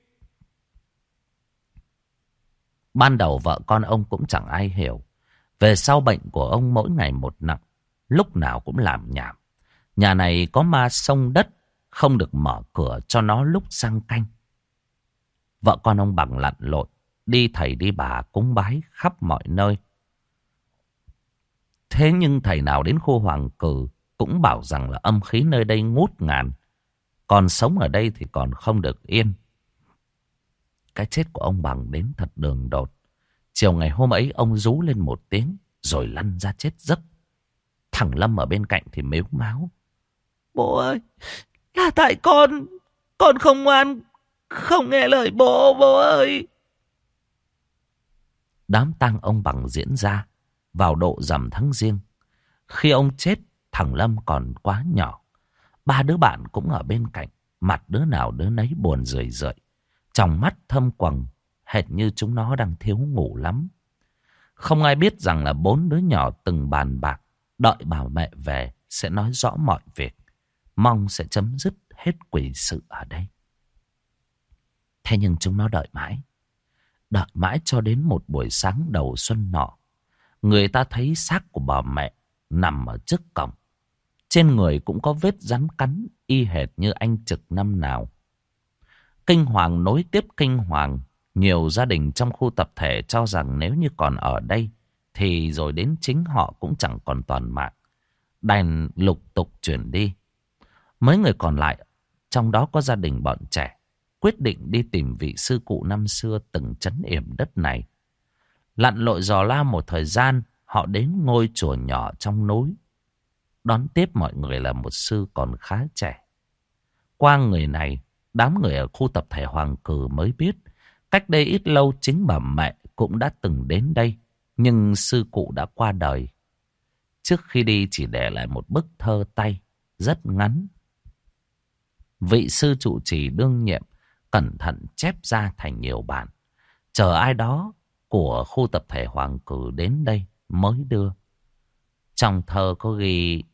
Ban đầu vợ con ông cũng chẳng ai hiểu. Về sau bệnh của ông mỗi ngày một nặng, lúc nào cũng làm nhảm. Nhà này có ma sông đất, không được mở cửa cho nó lúc sang canh. Vợ con ông Bằng lặn lội, đi thầy đi bà cúng bái khắp mọi nơi. Thế nhưng thầy nào đến khu Hoàng Cừ cũng bảo rằng là âm khí nơi đây ngút ngàn. Còn sống ở đây thì còn không được yên. Cái chết của ông Bằng đến thật đường đột. Chiều ngày hôm ấy ông rú lên một tiếng rồi lăn ra chết giấc. Thằng Lâm ở bên cạnh thì mếu máo. Bố ơi, là tại con, con không ngoan, không nghe lời bố, bố ơi. Đám tang ông Bằng diễn ra vào độ rằm tháng Giêng. Khi ông chết, thằng Lâm còn quá nhỏ. Ba đứa bạn cũng ở bên cạnh, mặt đứa nào đứa nấy buồn rười rượi, trong mắt thâm quầng, hệt như chúng nó đang thiếu ngủ lắm. Không ai biết rằng là bốn đứa nhỏ từng bàn bạc, đợi bà mẹ về sẽ nói rõ mọi việc, mong sẽ chấm dứt hết quỷ sự ở đây. Thế nhưng chúng nó đợi mãi, đợi mãi cho đến một buổi sáng đầu xuân nọ, người ta thấy xác của bà mẹ nằm ở trước cổng. Trên người cũng có vết rắn cắn y hệt như anh Trực năm nào. Kinh hoàng nối tiếp kinh hoàng. Nhiều gia đình trong khu tập thể cho rằng nếu như còn ở đây thì rồi đến chính họ cũng chẳng còn toàn mạng, đành lục tục chuyển đi. Mấy người còn lại, trong đó có gia đình bọn trẻ, quyết định đi tìm vị sư cụ năm xưa từng trấn yểm đất này. Lặn lội dò la một thời gian, họ đến ngôi chùa nhỏ trong núi. Đón tiếp mọi người là một sư còn khá trẻ. Qua người này, đám người ở khu tập thể Hoàng Cừ mới biết cách đây ít lâu chính bà mẹ cũng đã từng đến đây, nhưng sư cụ đã qua đời. Trước khi đi chỉ để lại một bức thơ tay rất ngắn. Vị sư trụ trì đương nhiệm cẩn thận chép ra thành nhiều bản, chờ ai đó của khu tập thể Hoàng Cừ đến đây mới đưa. Trong thơ có ghi: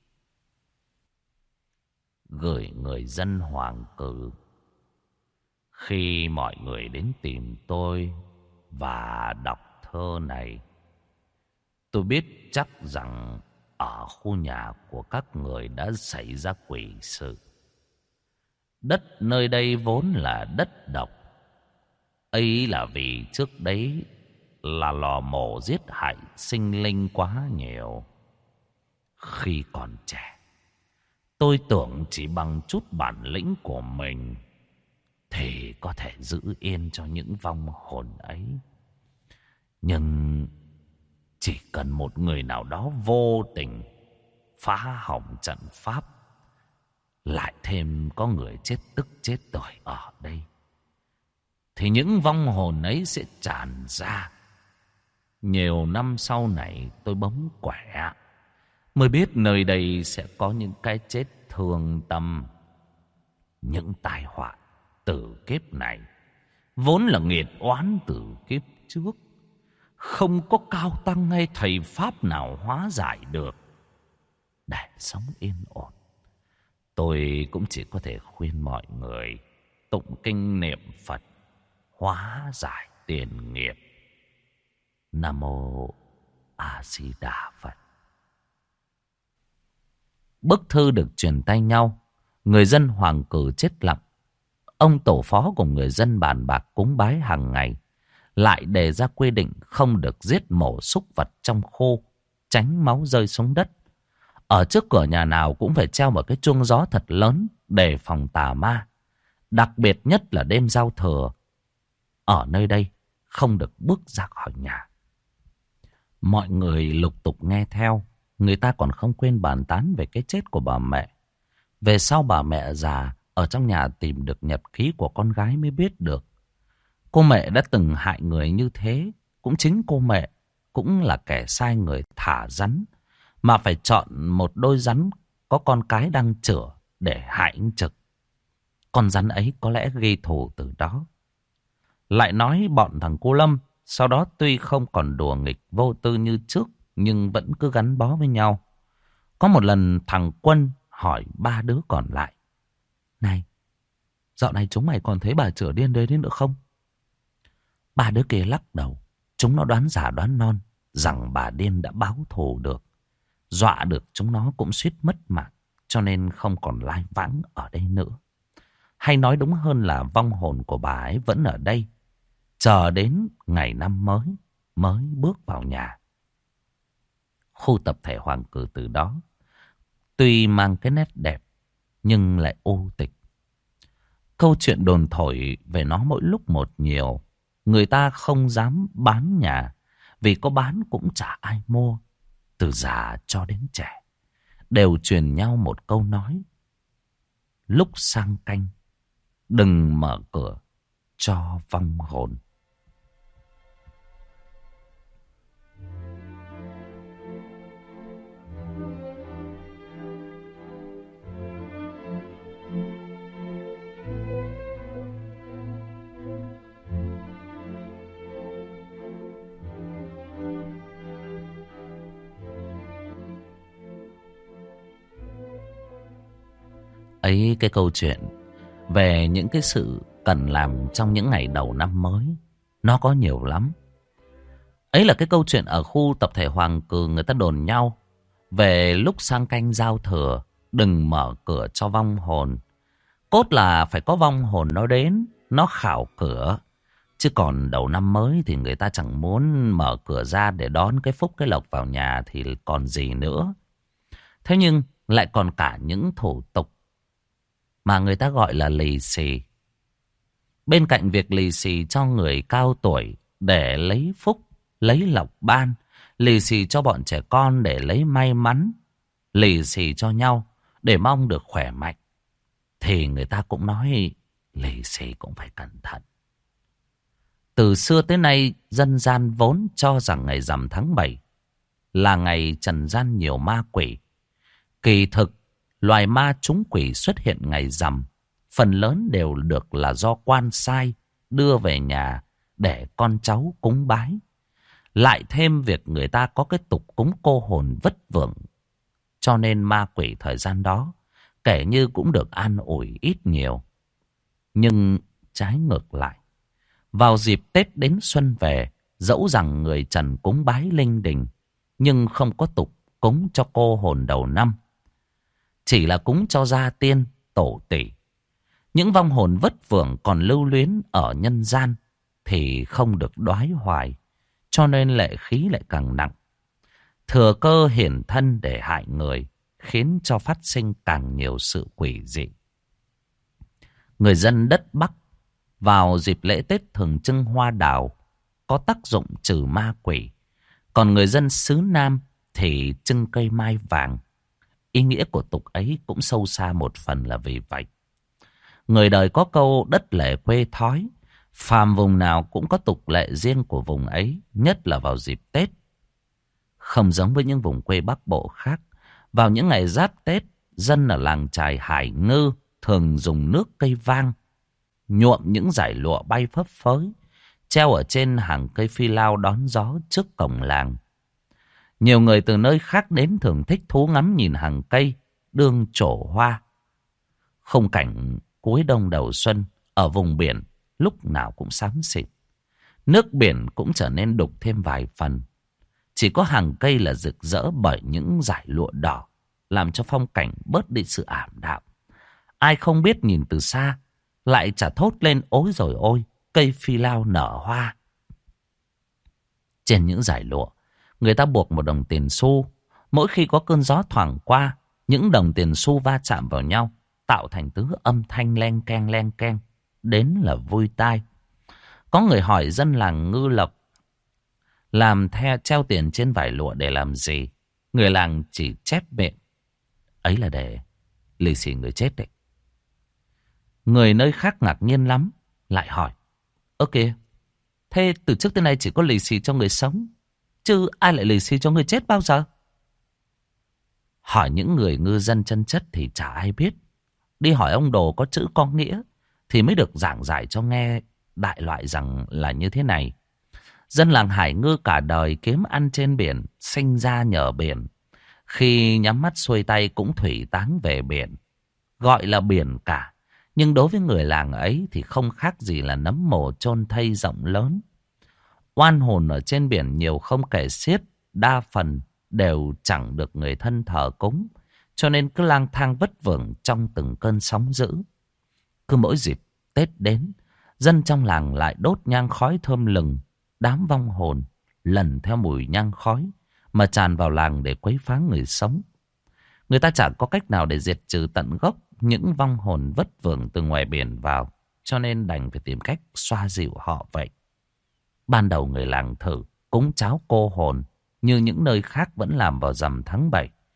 gửi người dân Hoàng Cừ, khi mọi người đến tìm tôi và đọc thơ này, tôi biết chắc rằng ở khu nhà của các người đã xảy ra quỷ sự. Đất nơi đây vốn là đất độc, ấy là vì trước đấy là lò mổ giết hại sinh linh quá nhiều. Khi còn trẻ, tôi tưởng chỉ bằng chút bản lĩnh của mình thì có thể giữ yên cho những vong hồn ấy. Nhưng chỉ cần một người nào đó vô tình phá hỏng trận pháp, lại thêm có người chết tức chết tỏi ở đây, thì những vong hồn ấy sẽ tràn ra. Nhiều năm sau này tôi bỗng quẻ mới biết nơi đây sẽ có những cái chết thương tâm. Những tai họa từ kiếp này vốn là nghiệt oán từ kiếp trước, không có cao tăng hay thầy pháp nào hóa giải được. Để sống yên ổn, tôi cũng chỉ có thể khuyên mọi người tụng kinh niệm Phật, hóa giải tiền nghiệp. Nam mô A Di Đà Phật. Bức thư được truyền tay nhau, người dân Hoàng Cừ chết lặng. Ông tổ phó cùng người dân bàn bạc cúng bái hàng ngày, lại đề ra quy định không được giết mổ súc vật trong khu, tránh máu rơi xuống đất. Ở trước cửa nhà nào cũng phải treo một cái chuông gió thật lớn để phòng tà ma. Đặc biệt nhất là đêm giao thừa, ở nơi đây không được bước ra khỏi nhà. Mọi người lục tục nghe theo. Người ta còn không quên bàn tán về cái chết của bà mẹ. Về sau bà mẹ già ở trong nhà tìm được nhật ký của con gái mới biết được cô mẹ đã từng hại người như thế. Cũng chính cô mẹ cũng là kẻ sai người thả rắn, mà phải chọn một đôi rắn có con cái đang chửa để hại anh Trực. Con rắn ấy có lẽ ghi thù từ đó. Lại nói bọn thằng cô Lâm sau đó tuy không còn đùa nghịch vô tư như trước, nhưng vẫn cứ gắn bó với nhau. Có một lần thằng Quân hỏi ba đứa còn lại: này, dạo này chúng mày còn thấy bà chửa điên đấy nữa không? Ba đứa kia lắc đầu. Chúng nó đoán giả đoán non rằng bà điên đã báo thù được, dọa được chúng nó cũng suýt mất mạng, cho nên không còn lai vãng ở đây nữa. Hay nói đúng hơn là vong hồn của bà ấy vẫn ở đây, chờ đến ngày năm mới mới bước vào nhà. Khu tập thể Hoàng Cừ từ đó tuy mang cái nét đẹp nhưng lại u tịch. Câu chuyện đồn thổi về nó mỗi lúc một nhiều. Người ta không dám bán nhà, vì có bán cũng chả ai mua, từ già cho đến trẻ. đều truyền nhau một câu nói: lúc sang canh, đừng mở cửa cho vong hồn. Ấy, cái câu chuyện về những cái sự cần làm trong những ngày đầu năm mới, nó có nhiều lắm. Ấy là cái câu chuyện ở khu tập thể Hoàng Cừ, người ta đồn nhau về lúc sang canh giao thừa, đừng mở cửa cho vong hồn. Cốt là phải có vong hồn nó đến, nó khảo cửa. Chứ còn đầu năm mới thì người ta chẳng muốn mở cửa ra để đón cái phúc cái lộc vào nhà thì còn gì nữa. Thế nhưng lại còn cả những thủ tục mà người ta gọi là lì xì. Bên cạnh việc lì xì cho người cao tuổi để lấy phúc, lấy lộc ban, lì xì cho bọn trẻ con để lấy may mắn, lì xì cho nhau để mong được khỏe mạnh, thì người ta cũng nói lì xì cũng phải cẩn thận. Từ xưa tới nay, dân gian vốn cho rằng ngày rằm tháng bảy là ngày trần gian nhiều ma quỷ. Kỳ thực, loài ma trúng quỷ xuất hiện ngày rằm phần lớn đều được là do quan sai đưa về nhà để con cháu cúng bái. Lại thêm việc người ta có cái tục cúng cô hồn vất vưởng, cho nên ma quỷ thời gian đó kể như cũng được an ủi ít nhiều. Nhưng trái ngược lại, vào dịp Tết đến xuân về, dẫu rằng người trần cúng bái linh đình, nhưng không có tục cúng cho cô hồn đầu năm. Chỉ là cúng cho gia tiên, tổ tỷ. Những vong hồn vất vưởng còn lưu luyến ở nhân gian thì không được đoái hoài, cho nên lệ khí lại càng nặng. Thừa cơ hiển thân để hại người, khiến cho phát sinh càng nhiều sự quỷ dị. Người dân đất Bắc vào dịp lễ Tết thường trưng hoa đào, có tác dụng trừ ma quỷ. Còn người dân xứ Nam thì trưng cây mai vàng. Ý nghĩa của tục ấy cũng sâu xa một phần là vì vậy. Người đời có câu đất lệ quê thói, phàm vùng nào cũng có tục lệ riêng của vùng ấy, nhất là vào dịp Tết. Không giống với những vùng quê Bắc Bộ khác, vào những ngày giáp Tết, dân ở làng chài Hải Ngư thường dùng nước cây vang nhuộm những dải lụa bay phấp phới, treo ở trên hàng cây phi lao đón gió trước cổng làng. Nhiều người từ nơi khác đến thường thích thú ngắm nhìn hàng cây đương trổ hoa. Khung cảnh cuối đông đầu xuân ở vùng biển lúc nào cũng xám xịt. Nước biển cũng trở nên đục thêm vài phần. Chỉ có hàng cây là rực rỡ bởi những dải lụa đỏ, làm cho phong cảnh bớt đi sự ảm đạm. Ai không biết nhìn từ xa lại chả thốt lên ối rồi ôi, cây phi lao nở hoa. Trên những dải lụa, người ta buộc một đồng tiền xu. Mỗi khi có cơn gió thoảng qua, những đồng tiền xu va chạm vào nhau, tạo thành thứ âm thanh len keng len keng, đến là vui tai. Có người hỏi dân làng Ngư Lộc làm theo treo tiền trên vải lụa để làm gì. Người làng chỉ chép miệng: ấy là để lì xì người chết đấy. Người nơi khác ngạc nhiên lắm, lại hỏi: ơ kìa, thế từ trước tới nay chỉ có lì xì cho người sống, chứ ai lại lì xì cho người chết bao giờ? Hỏi những người ngư dân chân chất thì chả ai biết. Đi hỏi ông đồ có chữ có nghĩa thì mới được giảng giải cho nghe đại loại rằng là như thế này. Dân làng Hải Ngư cả đời kiếm ăn trên biển, sinh ra nhờ biển. Khi nhắm mắt xuôi tay cũng thủy táng về biển. Gọi là biển cả, nhưng đối với người làng ấy thì không khác gì là nấm mồ chôn thây rộng lớn. Oan hồn ở trên biển nhiều không kể xiết, đa phần đều chẳng được người thân thờ cúng, cho nên cứ lang thang vất vưởng trong từng cơn sóng dữ. Cứ mỗi dịp Tết đến, dân trong làng lại đốt nhang khói thơm lừng. Đám vong hồn lần theo mùi nhang khói mà tràn vào làng để quấy phá người sống. Người ta chẳng có cách nào để diệt trừ tận gốc những vong hồn vất vưởng từ ngoài biển vào, cho nên đành phải tìm cách xoa dịu họ vậy. Ban đầu người làng thử cúng cháo cô hồn như những nơi khác vẫn làm vào rằm tháng bảy.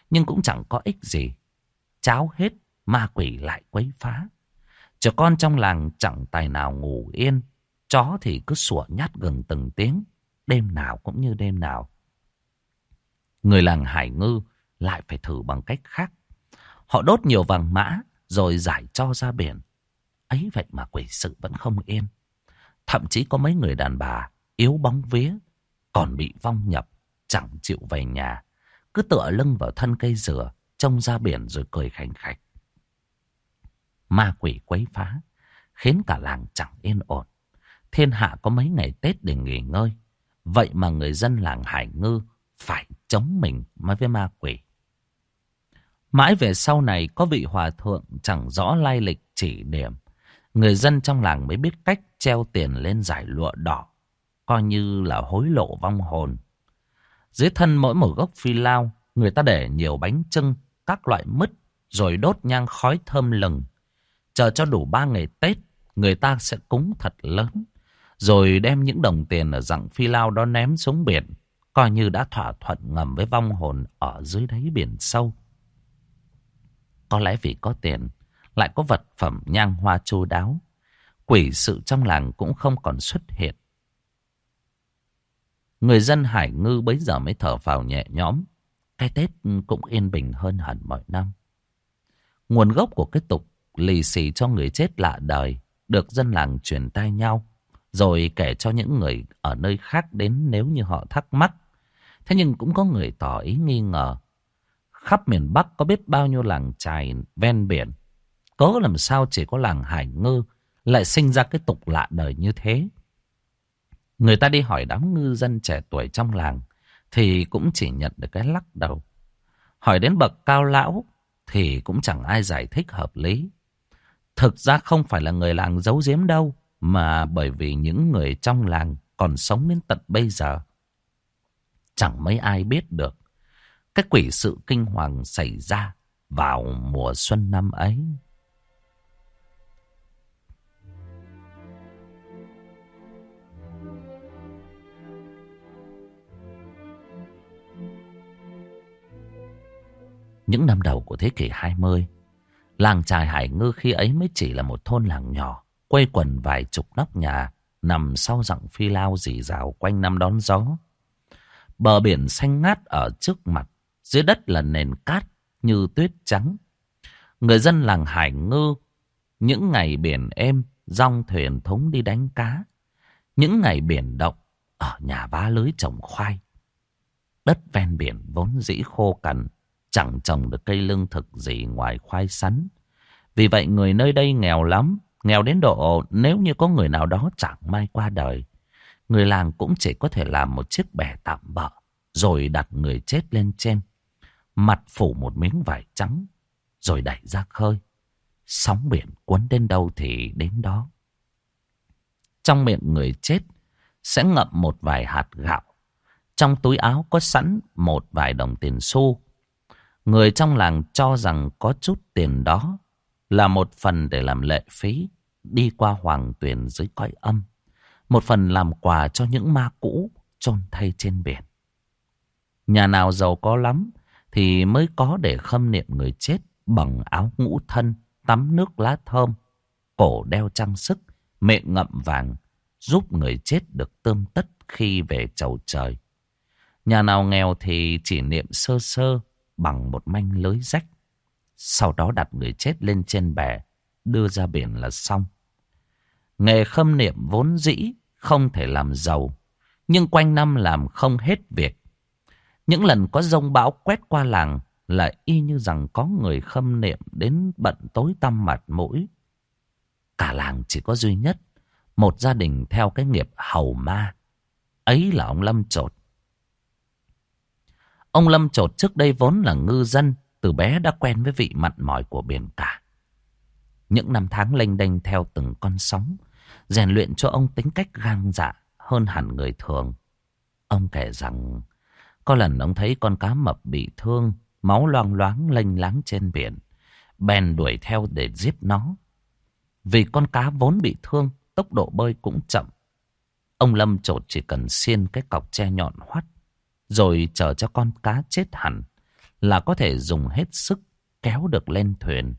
nhưng cũng chẳng có ích gì. Cháo hết, ma quỷ lại quấy phá. Trẻ con trong làng chẳng tài nào ngủ yên. Chó thì cứ sủa nhát gừng từng tiếng. Đêm nào cũng như đêm nào. Người làng Hải Ngư lại phải thử bằng cách khác. Họ đốt nhiều vàng mã rồi giải cho ra biển. Ấy vậy mà quỷ sự vẫn không yên. Thậm chí có mấy người đàn bà yếu bóng vía còn bị vong nhập, chẳng chịu về nhà, cứ tựa lưng vào thân cây dừa, trông ra biển rồi cười khành khạch. Ma quỷ quấy phá khiến cả làng chẳng yên ổn. Thiên hạ có mấy ngày Tết để nghỉ ngơi, vậy mà người dân làng Hải Ngư phải chống mình với ma quỷ. Mãi về sau này có vị hòa thượng chẳng rõ lai lịch chỉ điểm, người dân trong làng mới biết cách treo tiền lên giải lụa đỏ, coi như là hối lộ vong hồn. Dưới thân mỗi một gốc phi lao, người ta để nhiều bánh chưng, các loại mứt, rồi đốt nhang khói thơm lừng. Chờ cho đủ ba ngày Tết, người ta sẽ cúng thật lớn, rồi đem những đồng tiền ở dặng phi lao đó ném xuống biển, coi như đã thỏa thuận ngầm với vong hồn ở dưới đáy biển sâu. Có lẽ vì có tiền, lại có vật phẩm nhang hoa chu đáo, quỷ sự trong làng cũng không còn xuất hiện. Người dân Hải Ngư bấy giờ mới thở phào nhẹ nhõm. Cái Tết cũng yên bình hơn hẳn mọi năm. Nguồn gốc của cái tục lì xì cho người chết lạ đời được dân làng truyền tai nhau, rồi kể cho những người ở nơi khác đến nếu như họ thắc mắc. Thế nhưng cũng có người tỏ ý nghi ngờ. Khắp miền Bắc có biết bao nhiêu làng chài ven biển, cớ làm sao chỉ có làng Hải Ngư lại sinh ra cái tục lạ đời như thế. Người ta đi hỏi đám ngư dân trẻ tuổi trong làng thì cũng chỉ nhận được cái lắc đầu. Hỏi đến bậc cao lão thì cũng chẳng ai giải thích hợp lý. Thực ra không phải là người làng giấu giếm đâu, mà bởi vì những người trong làng còn sống đến tận bây giờ, chẳng mấy ai biết được cái quỷ sự kinh hoàng xảy ra vào mùa xuân năm ấy. Những năm đầu của thế kỷ hai mươi, làng chài Hải Ngư khi ấy mới chỉ là một thôn làng nhỏ, quây quần vài chục nóc nhà, nằm sau dặng phi lao rì rào quanh năm đón gió. Bờ biển xanh ngát ở trước mặt, dưới đất là nền cát như tuyết trắng. Người dân làng Hải Ngư, những ngày biển êm, dong thuyền thúng đi đánh cá. Những ngày biển động, ở nhà vá lưới trồng khoai. Đất ven biển vốn dĩ khô cằn, chẳng trồng được cây lương thực gì ngoài khoai sắn. Vì vậy người nơi đây nghèo lắm, nghèo đến độ nếu như có người nào đó chẳng may qua đời, người làng cũng chỉ có thể làm một chiếc bè tạm bợ, rồi đặt người chết lên trên, mặt phủ một miếng vải trắng, rồi đẩy ra khơi. Sóng biển cuốn đến đâu thì đến đó. Trong miệng người chết sẽ ngậm một vài hạt gạo. Trong túi áo có sẵn một vài đồng tiền xu. Người trong làng cho rằng có chút tiền đó là một phần để làm lệ phí đi qua hoàng tuyền dưới cõi âm, một phần làm quà cho những ma cũ chôn thay trên biển. Nhà nào giàu có lắm thì mới có để khâm niệm người chết bằng áo ngũ thân, tắm nước lá thơm, cổ đeo trang sức, miệng ngậm vàng, giúp người chết được tươm tất khi về chầu trời. Nhà nào nghèo thì chỉ niệm sơ sơ bằng một manh lưới rách, sau đó đặt người chết lên trên bè, đưa ra biển là xong. Nghề khâm niệm vốn dĩ không thể làm giàu, nhưng quanh năm làm không hết việc. Những lần có dông bão quét qua làng là y như rằng có người khâm niệm đến bận tối tăm mặt mũi. Cả làng chỉ có duy nhất một gia đình theo cái nghiệp hầu ma, ấy là ông Lâm Chột. Ông Lâm Chột trước đây vốn là ngư dân, từ bé đã quen với vị mặn mòi của biển cả. Những năm tháng lênh đênh theo từng con sóng, rèn luyện cho ông tính cách gan dạ hơn hẳn người thường. Ông kể rằng có lần ông thấy con cá mập bị thương, máu loang loáng lênh láng trên biển, bèn đuổi theo để giết nó. Vì con cá vốn bị thương, tốc độ bơi cũng chậm. Ông Lâm Chột chỉ cần xiên cái cọc tre nhọn hoắt, rồi chờ cho con cá chết hẳn, là có thể dùng hết sức kéo được lên thuyền.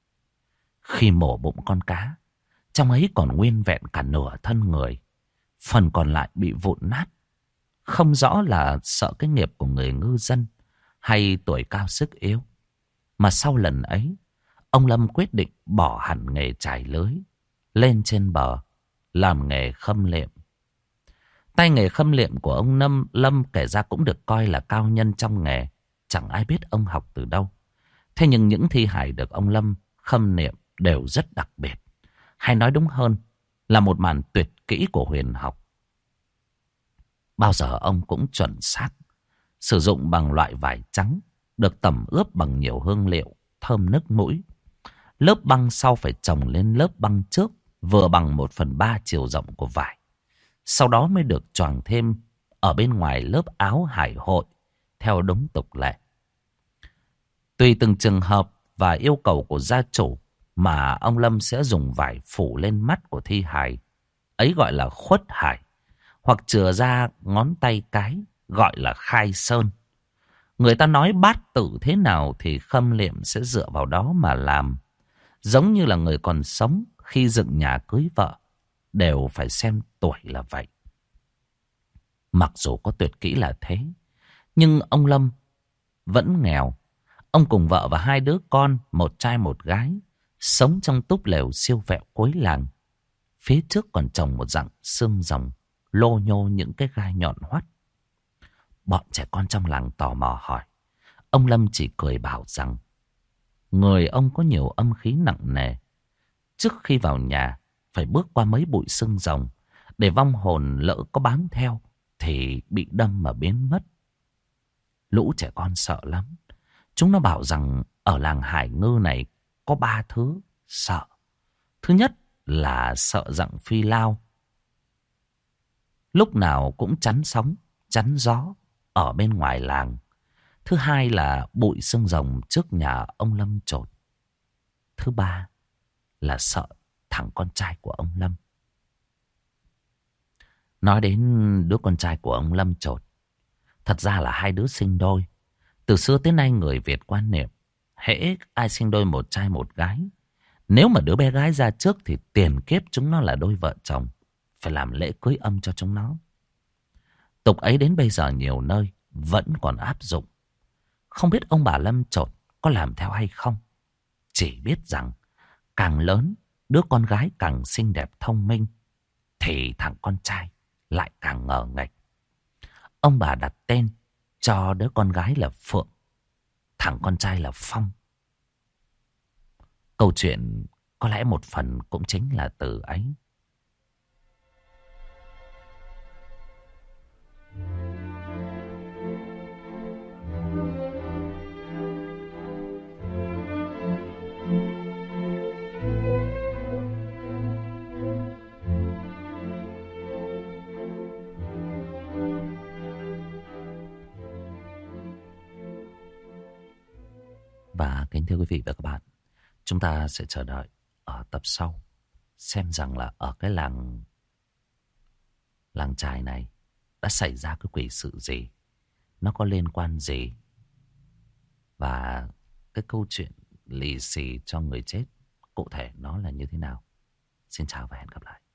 Khi mổ bụng con cá, trong ấy còn nguyên vẹn cả nửa thân người, phần còn lại bị vụn nát. Không rõ là sợ cái nghiệp của người ngư dân hay tuổi cao sức yếu, mà sau lần ấy, ông Lâm quyết định bỏ hẳn nghề chài lưới, lên trên bờ làm nghề khâm liệm. Tay nghề khâm liệm của ông Lâm, Lâm kể ra cũng được coi là cao nhân trong nghề. Chẳng ai biết ông học từ đâu. Thế nhưng những thi hài được ông Lâm khâm liệm đều rất đặc biệt. Hay nói đúng hơn là một màn tuyệt kỹ của huyền học. Bao giờ ông cũng chuẩn xác, sử dụng bằng loại vải trắng, được tẩm ướp bằng nhiều hương liệu, thơm nức mũi. Lớp băng sau phải chồng lên lớp băng trước, vừa bằng một phần ba chiều rộng của vải. Sau đó mới được choàng thêm ở bên ngoài lớp áo hải hội, theo đúng tục lệ. Tùy từng trường hợp và yêu cầu của gia chủ mà ông Lâm sẽ dùng vải phủ lên mắt của thi hài. Ấy gọi là khuất hải, hoặc chừa ra ngón tay cái, gọi là khai sơn. Người ta nói bát tự thế nào thì khâm liệm sẽ dựa vào đó mà làm. Giống như là người còn sống khi dựng nhà cưới vợ, đều phải xem tuổi là vậy. Mặc dù có tuyệt kỹ là thế, nhưng ông Lâm vẫn nghèo. Ông cùng vợ và hai đứa con, một trai một gái, sống trong túp lều siêu vẹo cuối làng. Phía trước còn trồng một dặng xương rồng, lô nhô những cái gai nhọn hoắt. Bọn trẻ con trong làng tò mò hỏi. Ông Lâm chỉ cười bảo rằng người ông có nhiều âm khí nặng nề. Trước khi vào nhà phải bước qua mấy bụi xương rồng, để vong hồn lỡ có bám theo thì bị đâm mà biến mất. Lũ trẻ con sợ lắm. Chúng nó bảo rằng ở làng Hải Ngư này có ba thứ sợ. Thứ nhất là sợ dặng phi lao, lúc nào cũng chắn sóng, chắn gió ở bên ngoài làng. Thứ hai là bụi xương rồng trước nhà ông Lâm chột. Thứ ba là sợ thằng con trai của ông Lâm. Nói đến đứa con trai của ông Lâm chột, thật ra là hai đứa sinh đôi. Từ xưa tới nay người Việt quan niệm, hễ ai sinh đôi một trai một gái, nếu mà đứa bé gái ra trước thì tiền kiếp chúng nó là đôi vợ chồng, phải làm lễ cưới âm cho chúng nó. Tục ấy đến bây giờ nhiều nơi vẫn còn áp dụng. Không biết ông bà Lâm chột có làm theo hay không. Chỉ biết rằng càng lớn, đứa con gái càng xinh đẹp thông minh, thì thằng con trai lại càng ngờ nghệch. Ông bà đặt tên cho đứa con gái là Phượng, thằng con trai là Phong. Câu chuyện có lẽ một phần cũng chính là từ ấy. Và kính thưa quý vị và các bạn, chúng ta sẽ chờ đợi ở tập sau, xem rằng là ở cái làng làng chài này đã xảy ra cái quỷ sự gì, nó có liên quan gì, và cái câu chuyện lì xì cho người chết cụ thể nó là như thế nào. Xin chào và hẹn gặp lại.